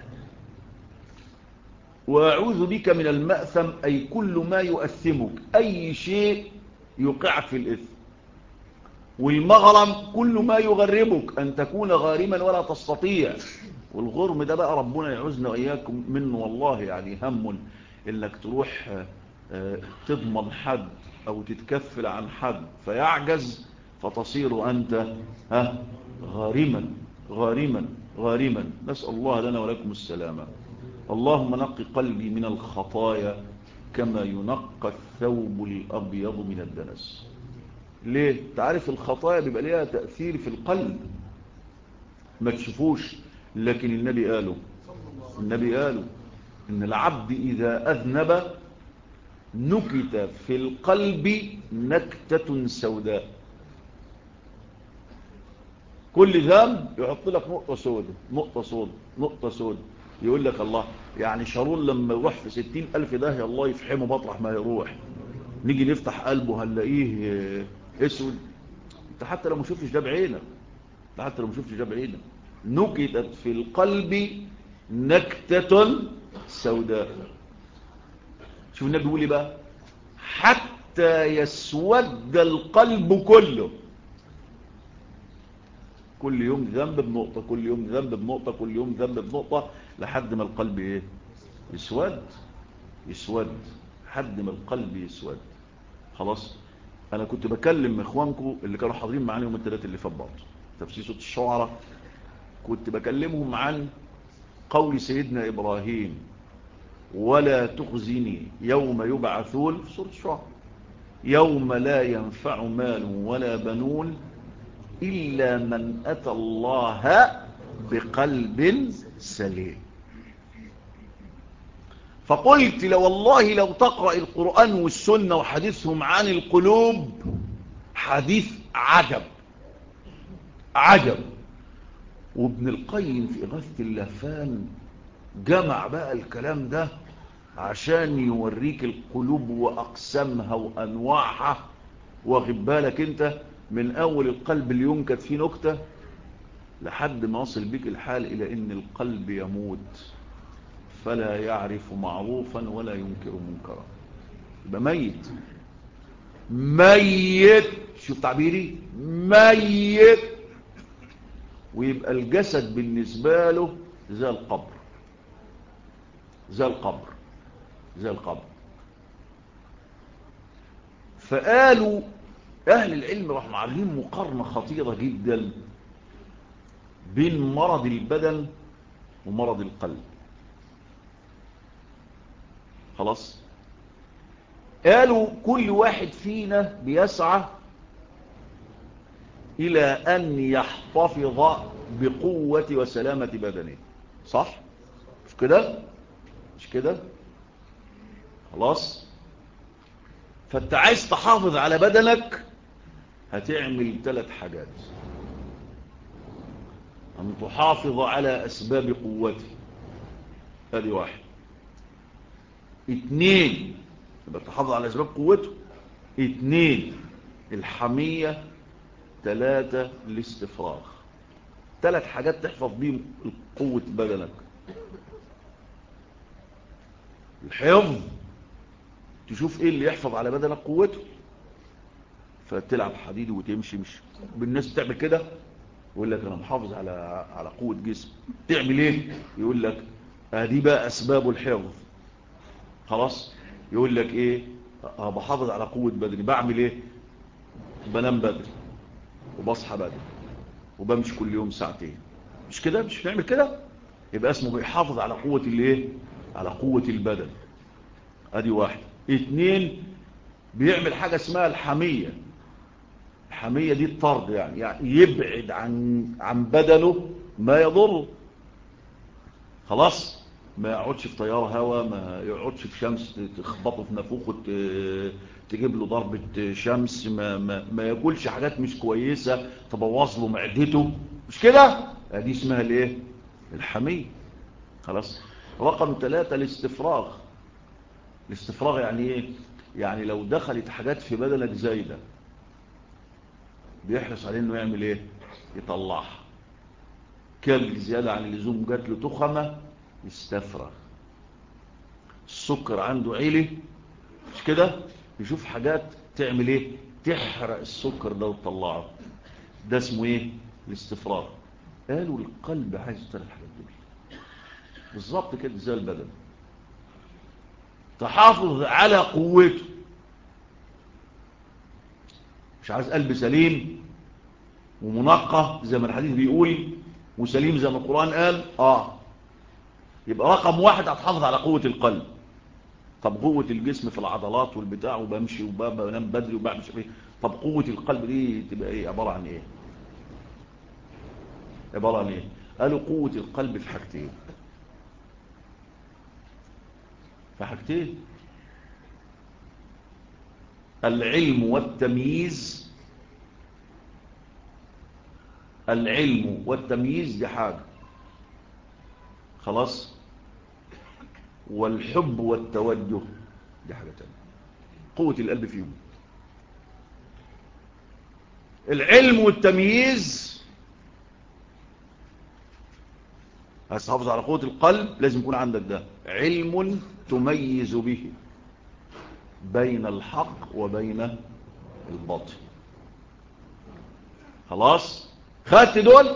وأعوذ بك من المأثم، أي كل ما يؤثمك، أي شيء يوقعك في الإثم. والمغرم كل ما يغربك، أن تكون غارما ولا تستطيع. والغرم ده بقى ربنا يعوذنا وإياكم منه والله. يعني هم إنك تروح تضمن حد أو تتكفل عن حد فيعجز، فتصير أنت غارما. غارما. نسأل الله لنا ولكم السلامة. اللهم نقي قلبي من الخطايا كما ينقى الثوب الأبيض من الدنس. ليه؟ تعرف الخطايا بيبقى ليها تأثير في القلب، ما تشوفوش، لكن النبي قالوا إن العبد إذا أذنب نكت في القلب نكتة سوداء. كل ذنب يحط لك نقطة سوداء، نقطة سوداء، نقطة سوداء. يقول لك الله، يعني شارون لما يروح في 60,000 ده الله يفحمه مطرح ما يروح، نيجي نفتح قلبه هنلاقيه اسود. انت حتى لو ما شفتش ده بعينك، نكتت في القلب نكتة سوداء. شوف النبي بيقول ايه بقى؟ حتى يسود القلب كله. كل يوم ذنب بنقطة، كل يوم ذنب بنقطة، كل يوم ذنب بنقطة، لحد ما القلب ايه؟ يسود، لحد ما القلب يسود. خلاص. انا كنت بكلم اخوانكم اللي كانوا حاضرين معانا يوم الثلاث اللي فات برضه تفسير سورة الشعراء، كنت بكلمهم عن قول سيدنا إبراهيم ولا تخزني يوم يبعثون في سورة الشعراء، يوم لا ينفع مال ولا بنون إلا من أتى الله بقلب سليم. فقلت لو والله لو تقرأ القرآن والسنة وحديثهم عن القلوب حديث عجب. وابن القيم في إغاثة اللهفان جمع بقى الكلام ده عشان يوريك القلوب وأقسامها وأنواعها. واخد بالك انت من أول القلب اللي ينكت فيه نكتة لحد ما وصل بك الحال إلى إن القلب يموت فلا يعرف معروفا ولا ينكر منكرا، يبقى ميت. شوف تعبيري، ميت. ويبقى الجسد بالنسبة له زي القبر. فقالوا أهل العلم رحمة عاملين مقارنة خطيرة جدا بين مرض البدن ومرض القلب. خلاص. قالوا كل واحد فينا بيسعى إلى أن يحتفظ بقوة وسلامة بدنه، صح؟ مش كده؟ خلاص. فانت عايز تحافظ على بدنك هتعمل 3 حاجات: أن تحافظ على أسباب قوته، هذه 1. 2 يبقى تحافظ على أسباب قوته. 2 الحمية. 3 الاستفراغ. 3 حاجات تحفظ بيهم قوة بدنك. الحفظ، تشوف ايه اللي يحفظ على بدنك قوته، فتلعب حديد وتمشي. مش بالناس تعمل كده يقول لك انا محافظ على قوة جسم. تعمل ايه؟ يقول لك ادي بقى اسباب الحفظ. خلاص. يقول لك ايه؟ بحافظ على قوة بدني. بعمل ايه؟ بنام بدري وبصحى بدري وبمشي كل يوم 2 ساعة. مش كده؟ مش نعمل كده؟ يبقى اسمه بيحافظ على قوة الايه؟ على قوة البدن. ادي 1. 2 بيعمل حاجة اسمها الحمية. الحمية دي الطرد، يعني يبعد عن بدنه ما يضره. خلاص. ما يقعدش في تيار هواء، ما يقعدش في شمس تخبطه في نافوخه تجيب له ضربة شمس، ما ياكلش حاجات مش كويسة تبوظ له معدته. مش كده؟ دي اسمها الايه؟ الحمية. خلاص. رقم 3 الاستفراغ. الاستفراغ يعني ايه؟ يعني لو دخلت حاجات في بدنك زايدة بيحرص عليه انه يعمل ايه؟ يطلعها. كل زيادة عن اللزوم جات له تخمة يستفرغ. السكر عنده عالي، مش كده؟ يشوف حاجات تعمل ايه؟ تحرق السكر ده وتطلعه. ده اسمه ايه؟ الاستفراغ. قالوا القلب عايز 3 حاجات دول بالظبط كده زي البدن. تحافظ على قوته. مش عايز قلب سليم ومنقى زي ما الحديث بيقول وسليم زي ما القرآن قال يبقى رقم واحد هتحافظ على قوة القلب. طب قوة الجسم في العضلات والبتاع وبمشي وبنام بدري وبعمل ايه، طب قوة القلب دي تبقى ايه، عبارة عن ايه؟ عبارة عن ايه؟ قالوا قوة القلب في حاجتين. العلم والتمييز. العلم والتمييز دي حاجة خلاص، والحب والتوجه دي حاجة تانية. قوة القلب فيهم. العلم والتمييز، عايز تحافظ على قوة القلب لازم يكون عندك ده علم تميز به بين الحق وبين الباطل. خلاص خدت دول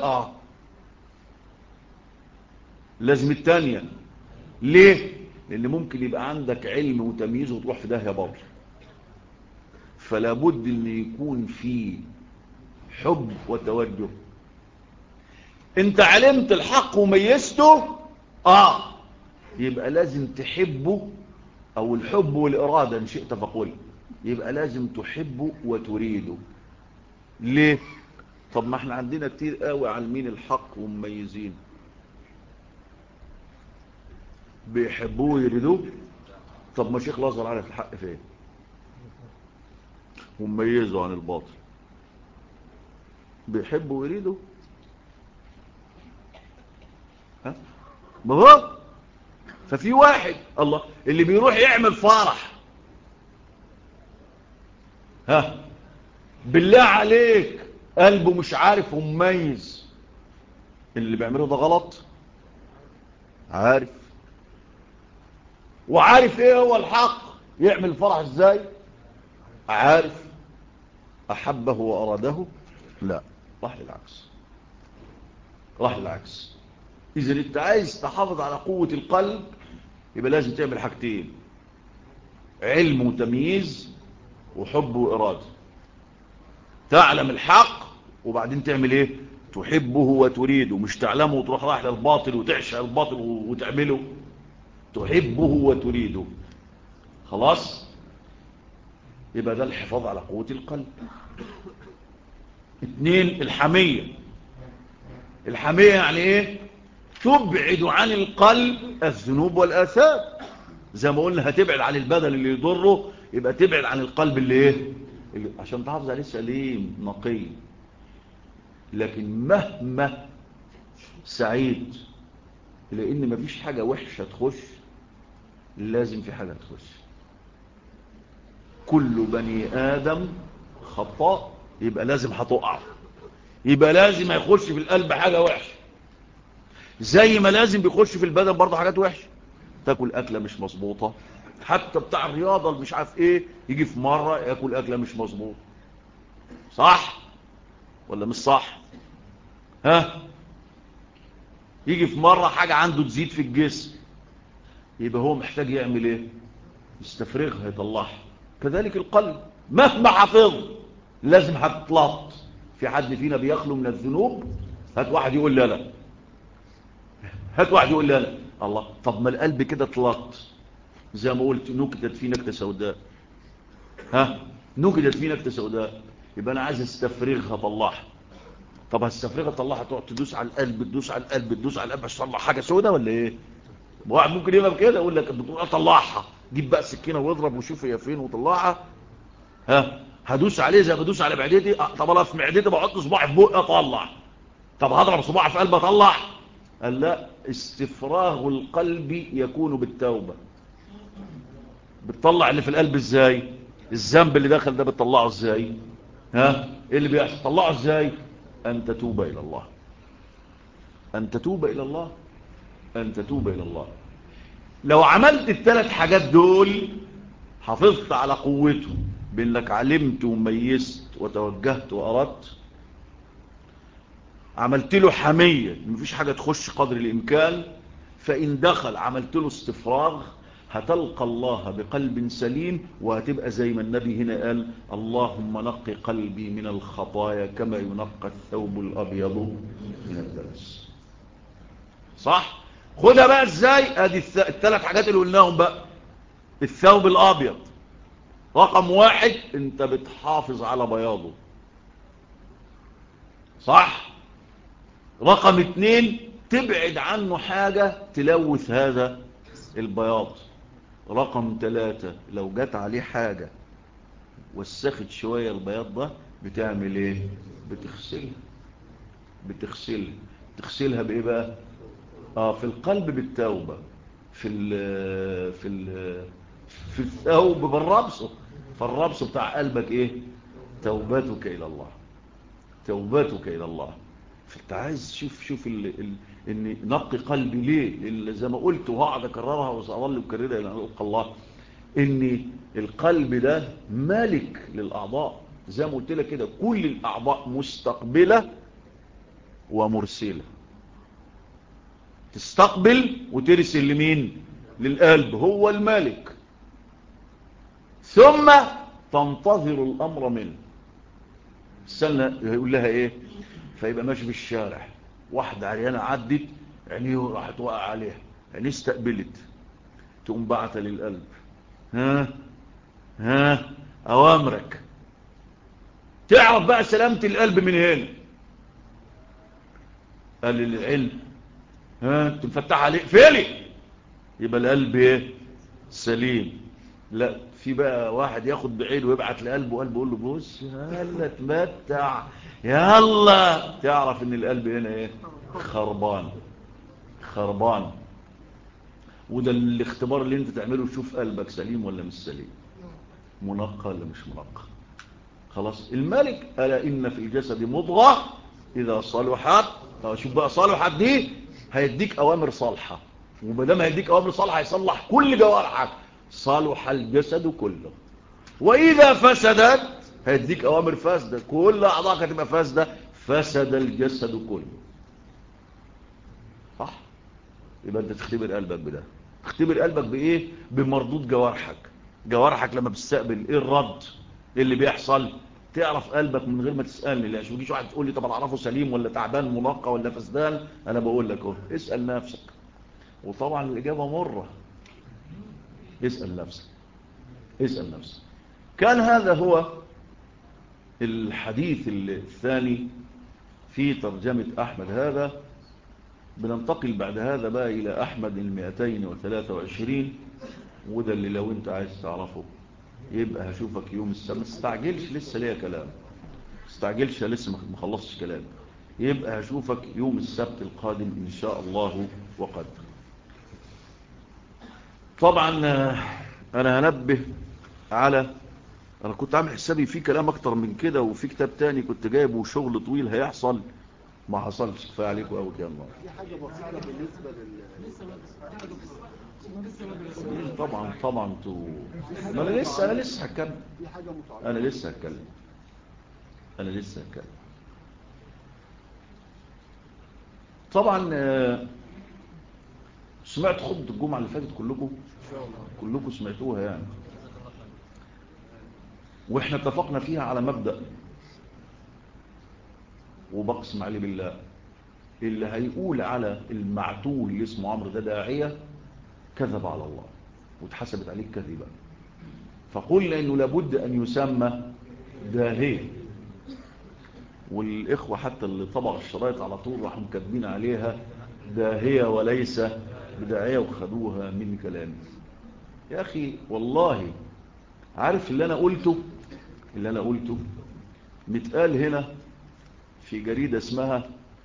لازم التانية. ليه؟ لان ممكن يبقى عندك علم وتمييز وتروح في داهية باطل، فلا بد ان يكون في حب وتوجه. انت علمت الحق وميزته يبقى لازم تحبه، او الحب والإرادة ان شئت فقل، يبقى لازم تحبه وتريده. ليه؟ طب ما احنا عندنا كتير قوي عالمين الحق ومميزين، بيحبوه ويريدوه. طب ما شيخ الازهر عارف الحق فين ومميزه عن الباطل، بيحبوا ويريدوا. ما هو ففي واحد الله اللي بيروح يعمل فرح، بالله عليك قلبه مش عارف ومميز اللي بيعمله ده غلط، عارف وعارف ايه هو الحق، يعمل فرح ازاي، عارف. احبه واراده؟ لا، راح للعكس. اذا انت عايز تحافظ على قوة القلب يبقى لازم تعمل حاجتين: علم وتمييز وحب وإرادة. تعلم الحق وبعدين تعمل ايه؟ تحبه وتريده، مش تعلمه وتروح رايح للباطل وتعشق الباطل وتعمله. تحبه وتريده. خلاص، يبقى ده الحفاظ على قوة القلب. 2 الحمية يعني ايه؟ تبعد عن القلب الذنوب والآثام. زي ما قلنا هتبعد عن البدن اللي يضره، يبقى تبعد عن القلب اللي ايه، عشان تحافظ عليه سليم نقي. لكن مهما سعيد، لان مفيش حاجة وحشة تخش، لازم في حاجة تخش. كل بني آدم خطاء، يبقى لازم هتقع، يبقى لازم هيخش في القلب حاجة وحشة، زي ما لازم بيخش في البدن برضه حاجات وحشة. تاكل أكلة مش مظبوطة، حتى بتاع الرياضة اللي مش عارف ايه يجي في مرة ياكل أكلة مش مظبوطة. صح ولا مش صح؟ يجي في مرة حاجة عنده تزيد في الجسم، يبقى هو محتاج يعمل ايه؟ يستفرغها يطلعها. كذلك القلب مهما حفظ لازم هتطلط. في حد فينا بيخلو من الذنوب؟ هات واحد يقول لا. هات واحد يقول لا. الله، طب ما القلب كده طلط، زي ما قلت نكتت فيه نكتة سوداء. نكتت فيه نكتة سوداء، يبقى انا عايز استفرغها اطلعها. طب هستفرغها اطلعها، تقعد تدوس على القلب تدوس على القلب تدوس على القلب عشان تطلع حاجة سوداء ولا ايه؟ واحد ممكن يبقى كده يقول لك الدكتور اطلعها، جيب بقى السكينه واضرب وشوف هي فين وطلعها. هدوس عليه زي ما بدوس على معدتي. طب انا في معدتي بحط صباعي في بقي اطلع، طب هضرب صباعي في قلبي اطلع؟ قال لا، استفراغ القلب يكون بالتوبه. بتطلع اللي في القلب ازاي؟ الذنب اللي داخل ده بتطلعه ازاي؟ ايه اللي بيحصل؟ طلعه ازاي؟ ان تتوب الى الله، ان تتوب الى الله، ان تتوب الى الله. لو عملت ال3 حاجات دول حافظت على قوته، بانك علمت وميزت وتوجهت واردت، عملت له حمية مفيش حاجة تخش قدر الامكان، فان دخل عملت له استفراغ، هتلقى الله بقلب سليم، وهتبقى زي ما النبي هنا قال: اللهم نقي قلبي من الخطايا كما ينقى الثوب الابيض من الدنس. صح؟ خدها بقى ازاي؟ ادي الثلاث حاجات اللي قلناهم بقى. الثوب الابيض رقم 1 انت بتحافظ على بياضه، صح؟ رقم 2 تبعد عنه حاجة تلوث هذا البياض. رقم 3 لو جت عليه حاجة وسخت شوية البياض ده بتعمل ايه؟ بتغسلها بايه بقى؟ في القلب بالتوبة، في في الثوب بالربص. فالربص بتاع قلبك ايه؟ توبتك الى الله، توبتك الى الله. فانت عايز شوف ان نقي قلبي ليه؟ اللي زي ما قلت وهقعد اكررها وسأظل اكررها الى ان القى الله، ان القلب ده مالك للاعضاء. زي ما قلت لك كده، كل الاعضاء مستقبلة ومرسلة، تستقبل وترسل لمين؟ للقلب، هو المالك، ثم تنتظر الامر منه. استنى يقول لها ايه؟ فيبقى ماشي في الشارع، واحدة عريانة عدت، عينيه راحت وقع عليها، عينيه استقبلت، تقوم بعثة للقلب، ها اوامرك. تعرف بقى سلامة القلب من هنا. قال للعلم انت مفتح عليه اقفلي، يبقى القلب ايه؟ سليم. لا، في بقى واحد ياخد بعيد ويبعت لقلبه، قلبه يقول له بص يلا تمتع يلا، تعرف ان القلب هنا ايه؟ خربان. وده الاختبار اللي انت تعمله، شوف قلبك سليم ولا مش سليم، منقى ولا مش منقى. خلاص. الملك ألا إن في الجسد مضغة إذا صلحت، شوف بقى صلحت دي هيديك أوامر صالحة، ومادام هيديك أوامر صالحة هيصلح كل جوارحك، صلح الجسد كله. وإذا فسدت هيديك أوامر فاسدة، كل أعضاءك هتبقى فاسدة، فسد الجسد كله. صح؟ يبقى أنت تختبر قلبك بده. تختبر قلبك بإيه؟ بمردود جوارحك. جوارحك لما بتستقبل إيه الرد؟ إيه اللي بيحصل؟ تعرف قلبك من غير ما تسألني. لا شو يجيش واحد تقول لي طب اعرفه سليم ولا تعبان منقى ولا فسدان. انا بقول لك اهو، اسأل نفسك. وطبعا الاجابة مرة. اسأل نفسك. كان هذا هو الحديث الثاني في ترجمة احمد هذا. بننتقل بعد هذا بقى الى احمد 223، وده اللي لو انت عايز تعرفه يبقى هشوفك يوم السبت. ما تستعجلش، لسه ليا كلام، استعجلش لسه ما خلصتش كلام. يبقى هشوفك يوم السبت القادم إن شاء الله وقدر. طبعا أنا هنبه على، أنا كنت عامل حسابي في كلام أكتر من كده، وفي كتاب تاني كنت جايبه شغل طويل هيحصل، ما حصلش. كفاية عليكم أوي كده النهارده. في حاجة بسيطة بالنسبة طبعا انتوا، ما أنا لسه هتكلم. أنا لسه هتكلم. طبعا سمعت خطبة الجمعة اللي فاتت كلكم سمعتوها يعني، واحنا اتفقنا فيها على مبدأ، وبقسم عليه بالله اللي هيقول على المعتوه اللي اسمه عمرو ده داعية كذب على الله واتحسبت عليه كذبا. فقلنا انه لابد ان يسمى داهية، والاخوة حتى اللي طبعوا الشرايط على طول راحوا مكتبين عليها داهية وليس بداعية، وخدوها من كلامي. يا اخي والله عارف اللي انا قلته متقال هنا في جريدة اسمها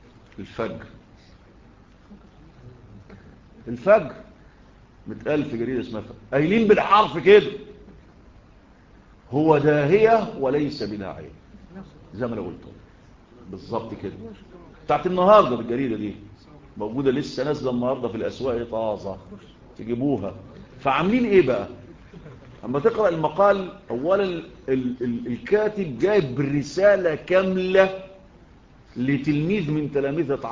الفجر، متقال في جريدة اسمها الفجر، قايلين بالحرف كده هو داهية وليس بداعية، زي ما انا قلته بالظبط كده. بتاعت النهاردة بالجريدة دي موجودة لسه نازلة النهاردة في الأسواق طازة، تجيبوها. فعاملين ايه بقى؟ اما تقرأ المقال اولا الكاتب جايب رسالة كاملة لتلميذ من تلاميذة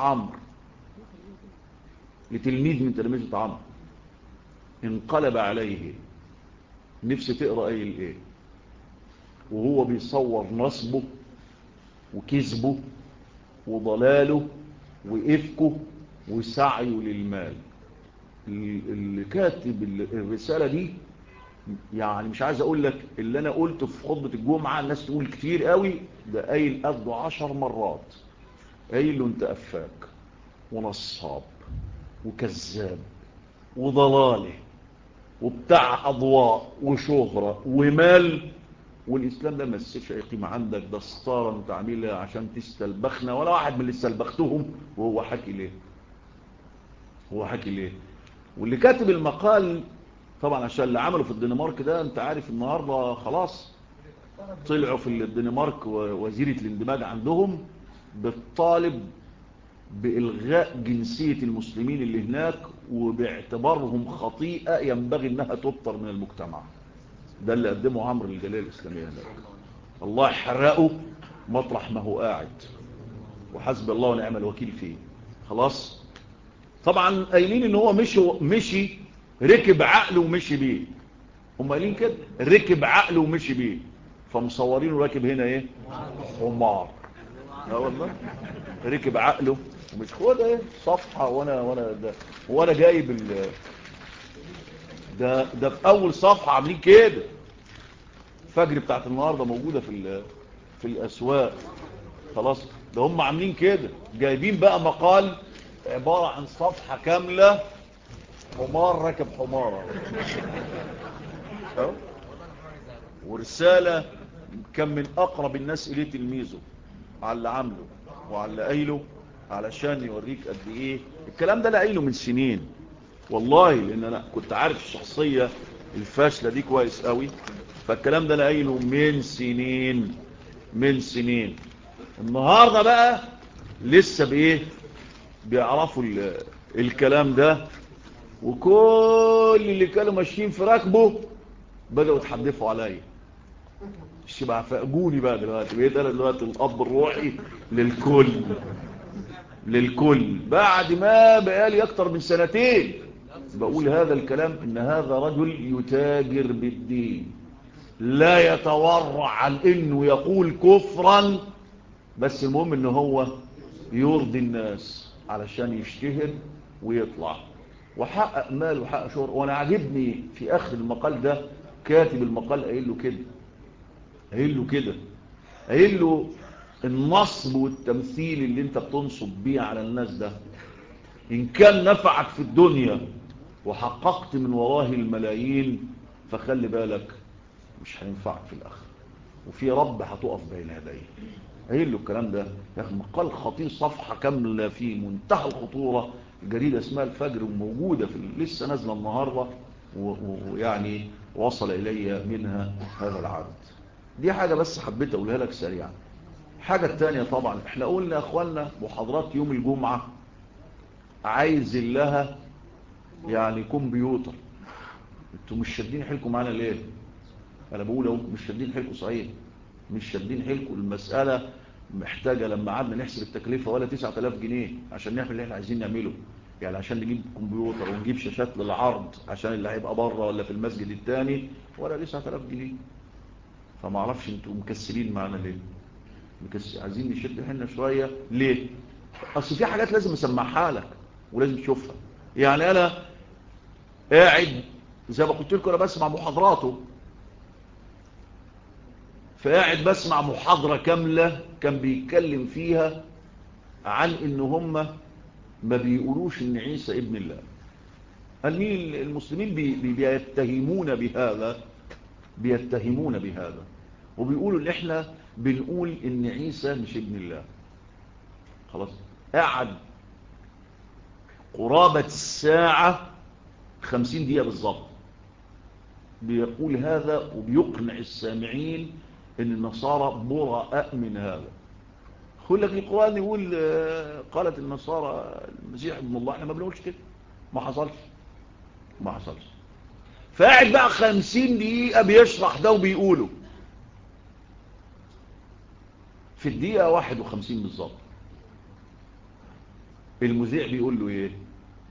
عمرو، انقلب عليه. نفسي تقرأ ايه وهو بيصور نصبه وكذبه وضلاله وإفكه وسعيه للمال. اللي كاتب الرسالة دي يعني مش عايز اقول لك اللي انا قلته في خطبة الجمعة الناس تقول كتير قوي، ده قايل قده 10 مرات. قايل له انت افاك ونصاب وكذاب وضلاله وبتاع اضواء وشهرة ومال، والاسلام ده ما يسيبش اي قيمة عندك، ده ستارة انت عاملها عشان تستلبخنا، ولا واحد من اللي استلبختهم وهو حكي ليه. هو حكي ليه. واللي كاتب المقال طبعا عشان اللي عمله في الدنمارك ده، انت عارف النهاردة خلاص طلعوا في الدنمارك وزيرة الاندماج عندهم بالطالب بإلغاء جنسية المسلمين اللي هناك، وباعتبارهم خطيئة ينبغي انها تبطر من المجتمع. ده اللي قدمه عمرو الجالية الإسلامية هناك. الله يحرقه مطرح ما هو قاعد، وحسب الله ونعم الوكيل فيه. خلاص. طبعا قايلين ان هو مشي ركب عقله ومشي بيه. هم قايلين كده ركب عقله ومشي بيه، فمصورينه راكب هنا ايه؟ حمار. اه والله ركب عقله ومش خد ايه صفحة. وانا جايب ده في اول صفحة عاملين كده. الفجر بتاعت النهاردة موجودة في الاسواق. خلاص. ده هم عاملين كده، جايبين بقى مقال عبارة عن صفحة كاملة حمار راكب حمارة ورسالة كان من اقرب الناس اليه تلميذه على اللي عامله وعلى اللي قايله، علشان يوريك قد ايه الكلام ده. انا قايله من سنين والله، لان انا كنت عارف الشخصية الفاشلة دي كويس قوي. فالكلام ده انا قايله من سنين. النهاردة بقى لسه بايه بيعرفوا الكلام ده، وكل اللي كانوا ماشيين في ركبه بدأوا يتحدفوا عليا. الشبع فاقوني بقى دلوقتي، بقيت انا دلوقتي الاب الروحي للكل بعد ما بقالي اكتر من سنتين بقول هذا الكلام، ان هذا رجل يتاجر بالدين، لا يتورع عن انه يقول كفرا، بس المهم ان هو يرضي الناس علشان يشتهر ويطلع وحقق مال وحقق شهر. وانا عجبني في اخر المقال ده كاتب المقال قايل له النصب والتمثيل اللي انت بتنصب بيه على الناس ده ان كان نفعك في الدنيا وحققت من وراه الملايين، فخلي بالك مش هينفعك في الاخره، وفي رب هتقف بين يديه. قايل له الكلام ده يا اخي. مقال خطير صفحه كامله في منتهى الخطوره. الجريده اسمها الفجر وموجوده لسه نازله النهارده، ويعني وصل الي منها هذا العدد. دي حاجه بس حبيت اقولها لك سريعا. الحاجه الثانيه طبعا احنا قلنا يا اخواننا محاضرات يوم الجمعه عايز لها يعني كمبيوتر. انتوا مش شادين حيلكم معانا ليه؟ انا بقول اهو مش شادين حيلكم صحيح، مش شادين حيلكم. المسألة محتاجة لما قعدنا نحسب التكلفة ولا 9000 جنيه عشان نعمل اللي احنا عايزين نعمله. يعني عشان نجيب كمبيوتر ونجيب شاشات للعرض عشان اللي هيبقى بره ولا في المسجد الثاني ولا 9000 جنيه. فما اعرفش انتوا مكسلين معانا ليه؟ عايزين نشد حيلنا شوية ليه؟ اصل في حاجات لازم اسمعها لك ولازم تشوفها. يعني انا قاعد زي ما قلت لكم انا بسمع محاضراته، فقاعد بسمع محاضرة كاملة كان بيتكلم فيها عن ان هم ما بيقولوش ان عيسى ابن الله. قال مين المسلمين بيتهمون بهذا وبيقولوا ان احنا بنقول ان عيسى مش ابن الله. خلاص. قعد قرابة الساعة 50 دقيقة بالظبط بيقول هذا وبيقنع السامعين ان النصارى براء من هذا. يقول لك القرآن يقول قالت النصارى المسيح ابن الله، احنا ما بنقولش كده. ما حصلش. فقاعد بقى 50 دقيقة بيشرح ده وبيقوله. في الدقيقة 51 بالظبط المذيع بيقول له ايه؟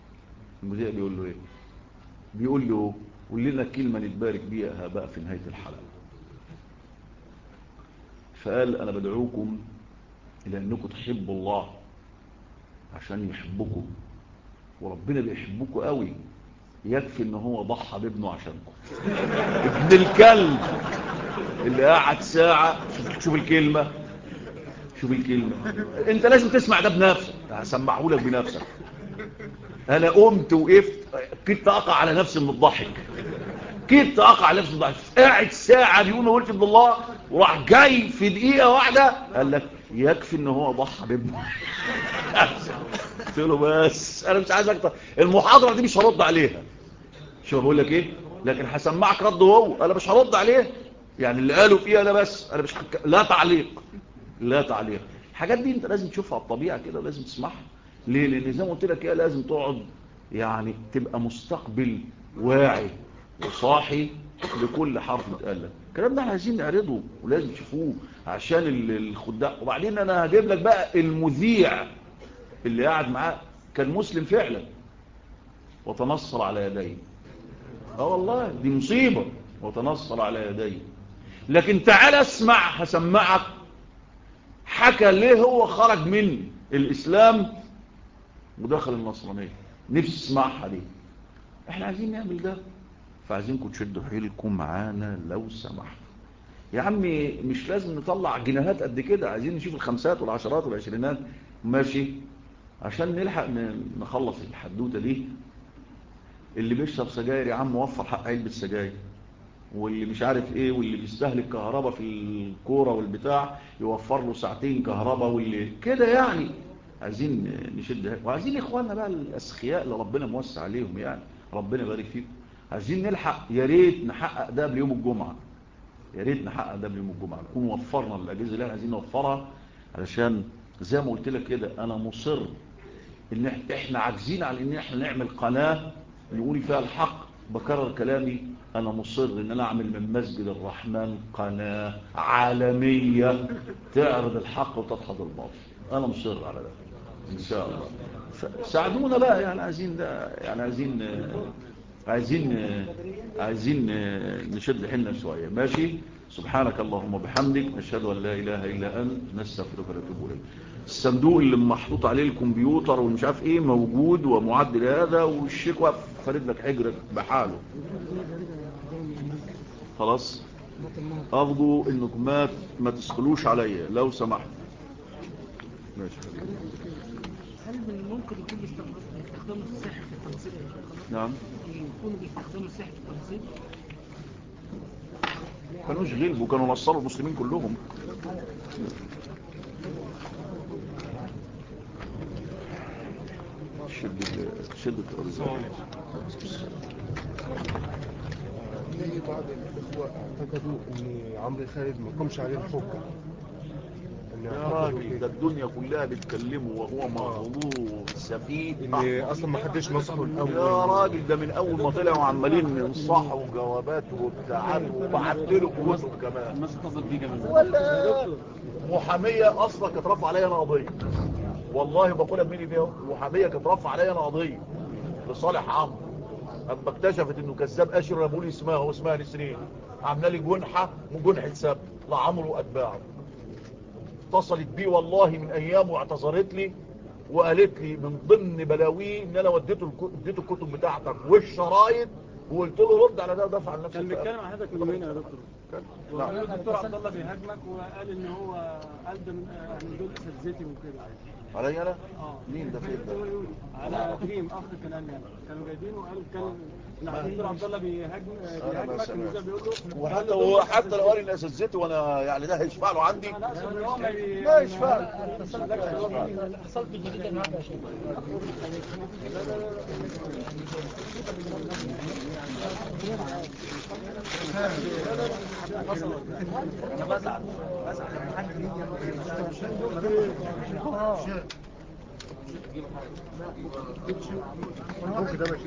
بيقول له قول لنا كلمة نتبارك بيها بقى في نهاية الحلقة. فقال انا بدعوكم الى انكم تحبوا الله عشان يحبكم وربنا بيحبكم قوي، يكفي ان هو ضحى بابنه عشانكم. ابن الكلب اللي قاعد ساعة، شوف الكلمة، شوف الكلمة. انت لازم تسمع ده بنفسك، هسمعه لك بنفسك. انا قمت وقفت، كنت اقع على نفسي من الضحك، كنت اقع على نفسي من الضحك. قاعد ساعة بيقول ما قلت ابن الله، وراح جاي في دقيقة واحدة قال لك يكفي ان هو ضحى بابنه. قلت له بس انا مش عايز اكتر، المحاضرة دي مش هرد عليها. شو بقول لك ايه؟ لكن هسمعك رد هو، انا مش هرد عليه يعني اللي قالوا فيها انا بس، انا مش لا تعليق، لا تعليق. الحاجات دي انت لازم تشوفها على الطبيعه كده ولازم تسمعها. ليه؟ لان زي ما قلت لك ايه، لازم تقعد يعني تبقى مستقبل واعي وصاحي لكل حرف اتقال لك. الكلام ده عايزين نعرضه ولازم تشوفوه عشان الخداع. وبعدين انا هجيب لك بقى المذيع اللي قاعد معاه كان مسلم فعلا وتنصر على يديه. والله دي مصيبة، وتنصر على يديه. لكن تعال اسمع، هسمعك حكى ليه هو خرج من الإسلام ودخل النصرانية. نفسي اسمعها دي. احنا عايزين نعمل ده، فعايزينكم تشدوا حيلكم معانا لو سمحتوا. يا عمي مش لازم نطلع جنيهات قد كده، عايزين نشوف الخمسات والعشرات والعشرينات، ماشي، عشان نلحق نخلص الحدوتة دي. اللي بيشرب سجاير يا عم وفر حق علبة سجاير، واللي مش عارف ايه، واللي بيستهلك كهرباء في الكورة والبتاع يوفر له ساعتين كهرباء، واللي كده يعني. عايزين نشد، وعايزين اخواننا بقى الاسخياء اللي ربنا موسع عليهم يعني، ربنا يبارك فيكم. عايزين نلحق، يا ريت نحقق ده بيوم الجمعة، يا ريت نحقق ده بيوم الجمعة، نكون وفرنا الاجهزة اللي احنا عايزين نوفرها. علشان زي ما قلت لك كده، انا مصر ان احنا عاجزين على ان احنا نعمل قناة نقول فيها الحق. بكرر كلامي، انا مصر ان انا اعمل من مسجد الرحمن قناة عالمية تعرض الحق وتدحض الباطل. انا مصر على ده ان شاء الله. ساعدونا بقى يعني، عايزين ده يعني، عايزين نشد حيلنا شوية. ماشي. سبحانك اللهم وبحمدك، نشهد ان لا اله الا انت، نستغفرك ونتوب اليك. الصندوق اللي محطوط عليه الكمبيوتر والمش عارف ايه موجود ومعد لهذا، والشيك واقف فارد لك حجرك بحاله. خلاص، ارجو انكم ما تسخلوش عليا لو سمحت. ماشي. هل ممكن يكون بيستخدموا السحر في التنصيب؟ نعم، يكونوا بيستخدموا السحر في التنصيب. كانوش غلبوا، كانوا نصروا المسلمين كلهم. شد الترابيزه. في بعض الإخوة اعتقدوا إن عمرو خالد ما قامش عليه الحكم. يا راجل، ده الدنيا كلها بتكلمه وهو مغلوب سفيه، إن أصلا ما حدش نصحه الأول. يا راجل، ده من أول ما طلعوا عمالين ننصحوا وجوابات وبتاعات، وبعت له كتب كمان. ولا محامية أصلا كانت رفع عليا أنا قضية، والله بقولها بميني بيها، محامية كانت رفع عليا أنا قضية لصالح عمرو. اما اكتشفت انه كذاب اشر، ابو لي اسمها واسمها نسرين، عامله لي جنحه وجنحه سب لعمرو واتباعه. اتصلت بي والله من ايام واعتذرت لي وقالت لي من ضمن بلاويه ان انا اديته الكتب بتاعتك والشرايط، وقلت له رد على ده ودافع عن نفسك. كان بيتكلم عن حضرتك من يومين يا دكتور. نعم. الدكتور عبد الله بيهاجمك وقال ان هو قدم يعني دول اساتذتي وكده. علي انا؟ مين ده؟ فين ده؟ على دريم اخ كان قال يعني كانوا جايبين وقالوا اتكلم ان الدكتور عبد الله بيهاجمك المذيع بيقول له. وحتى لو قال ان اساتذتي وانا يعني ده هيشفع له عندي؟ لا يشفع له. اتصلت بالجديد النهارده يا شيخ. انا بزعل لما حد يجي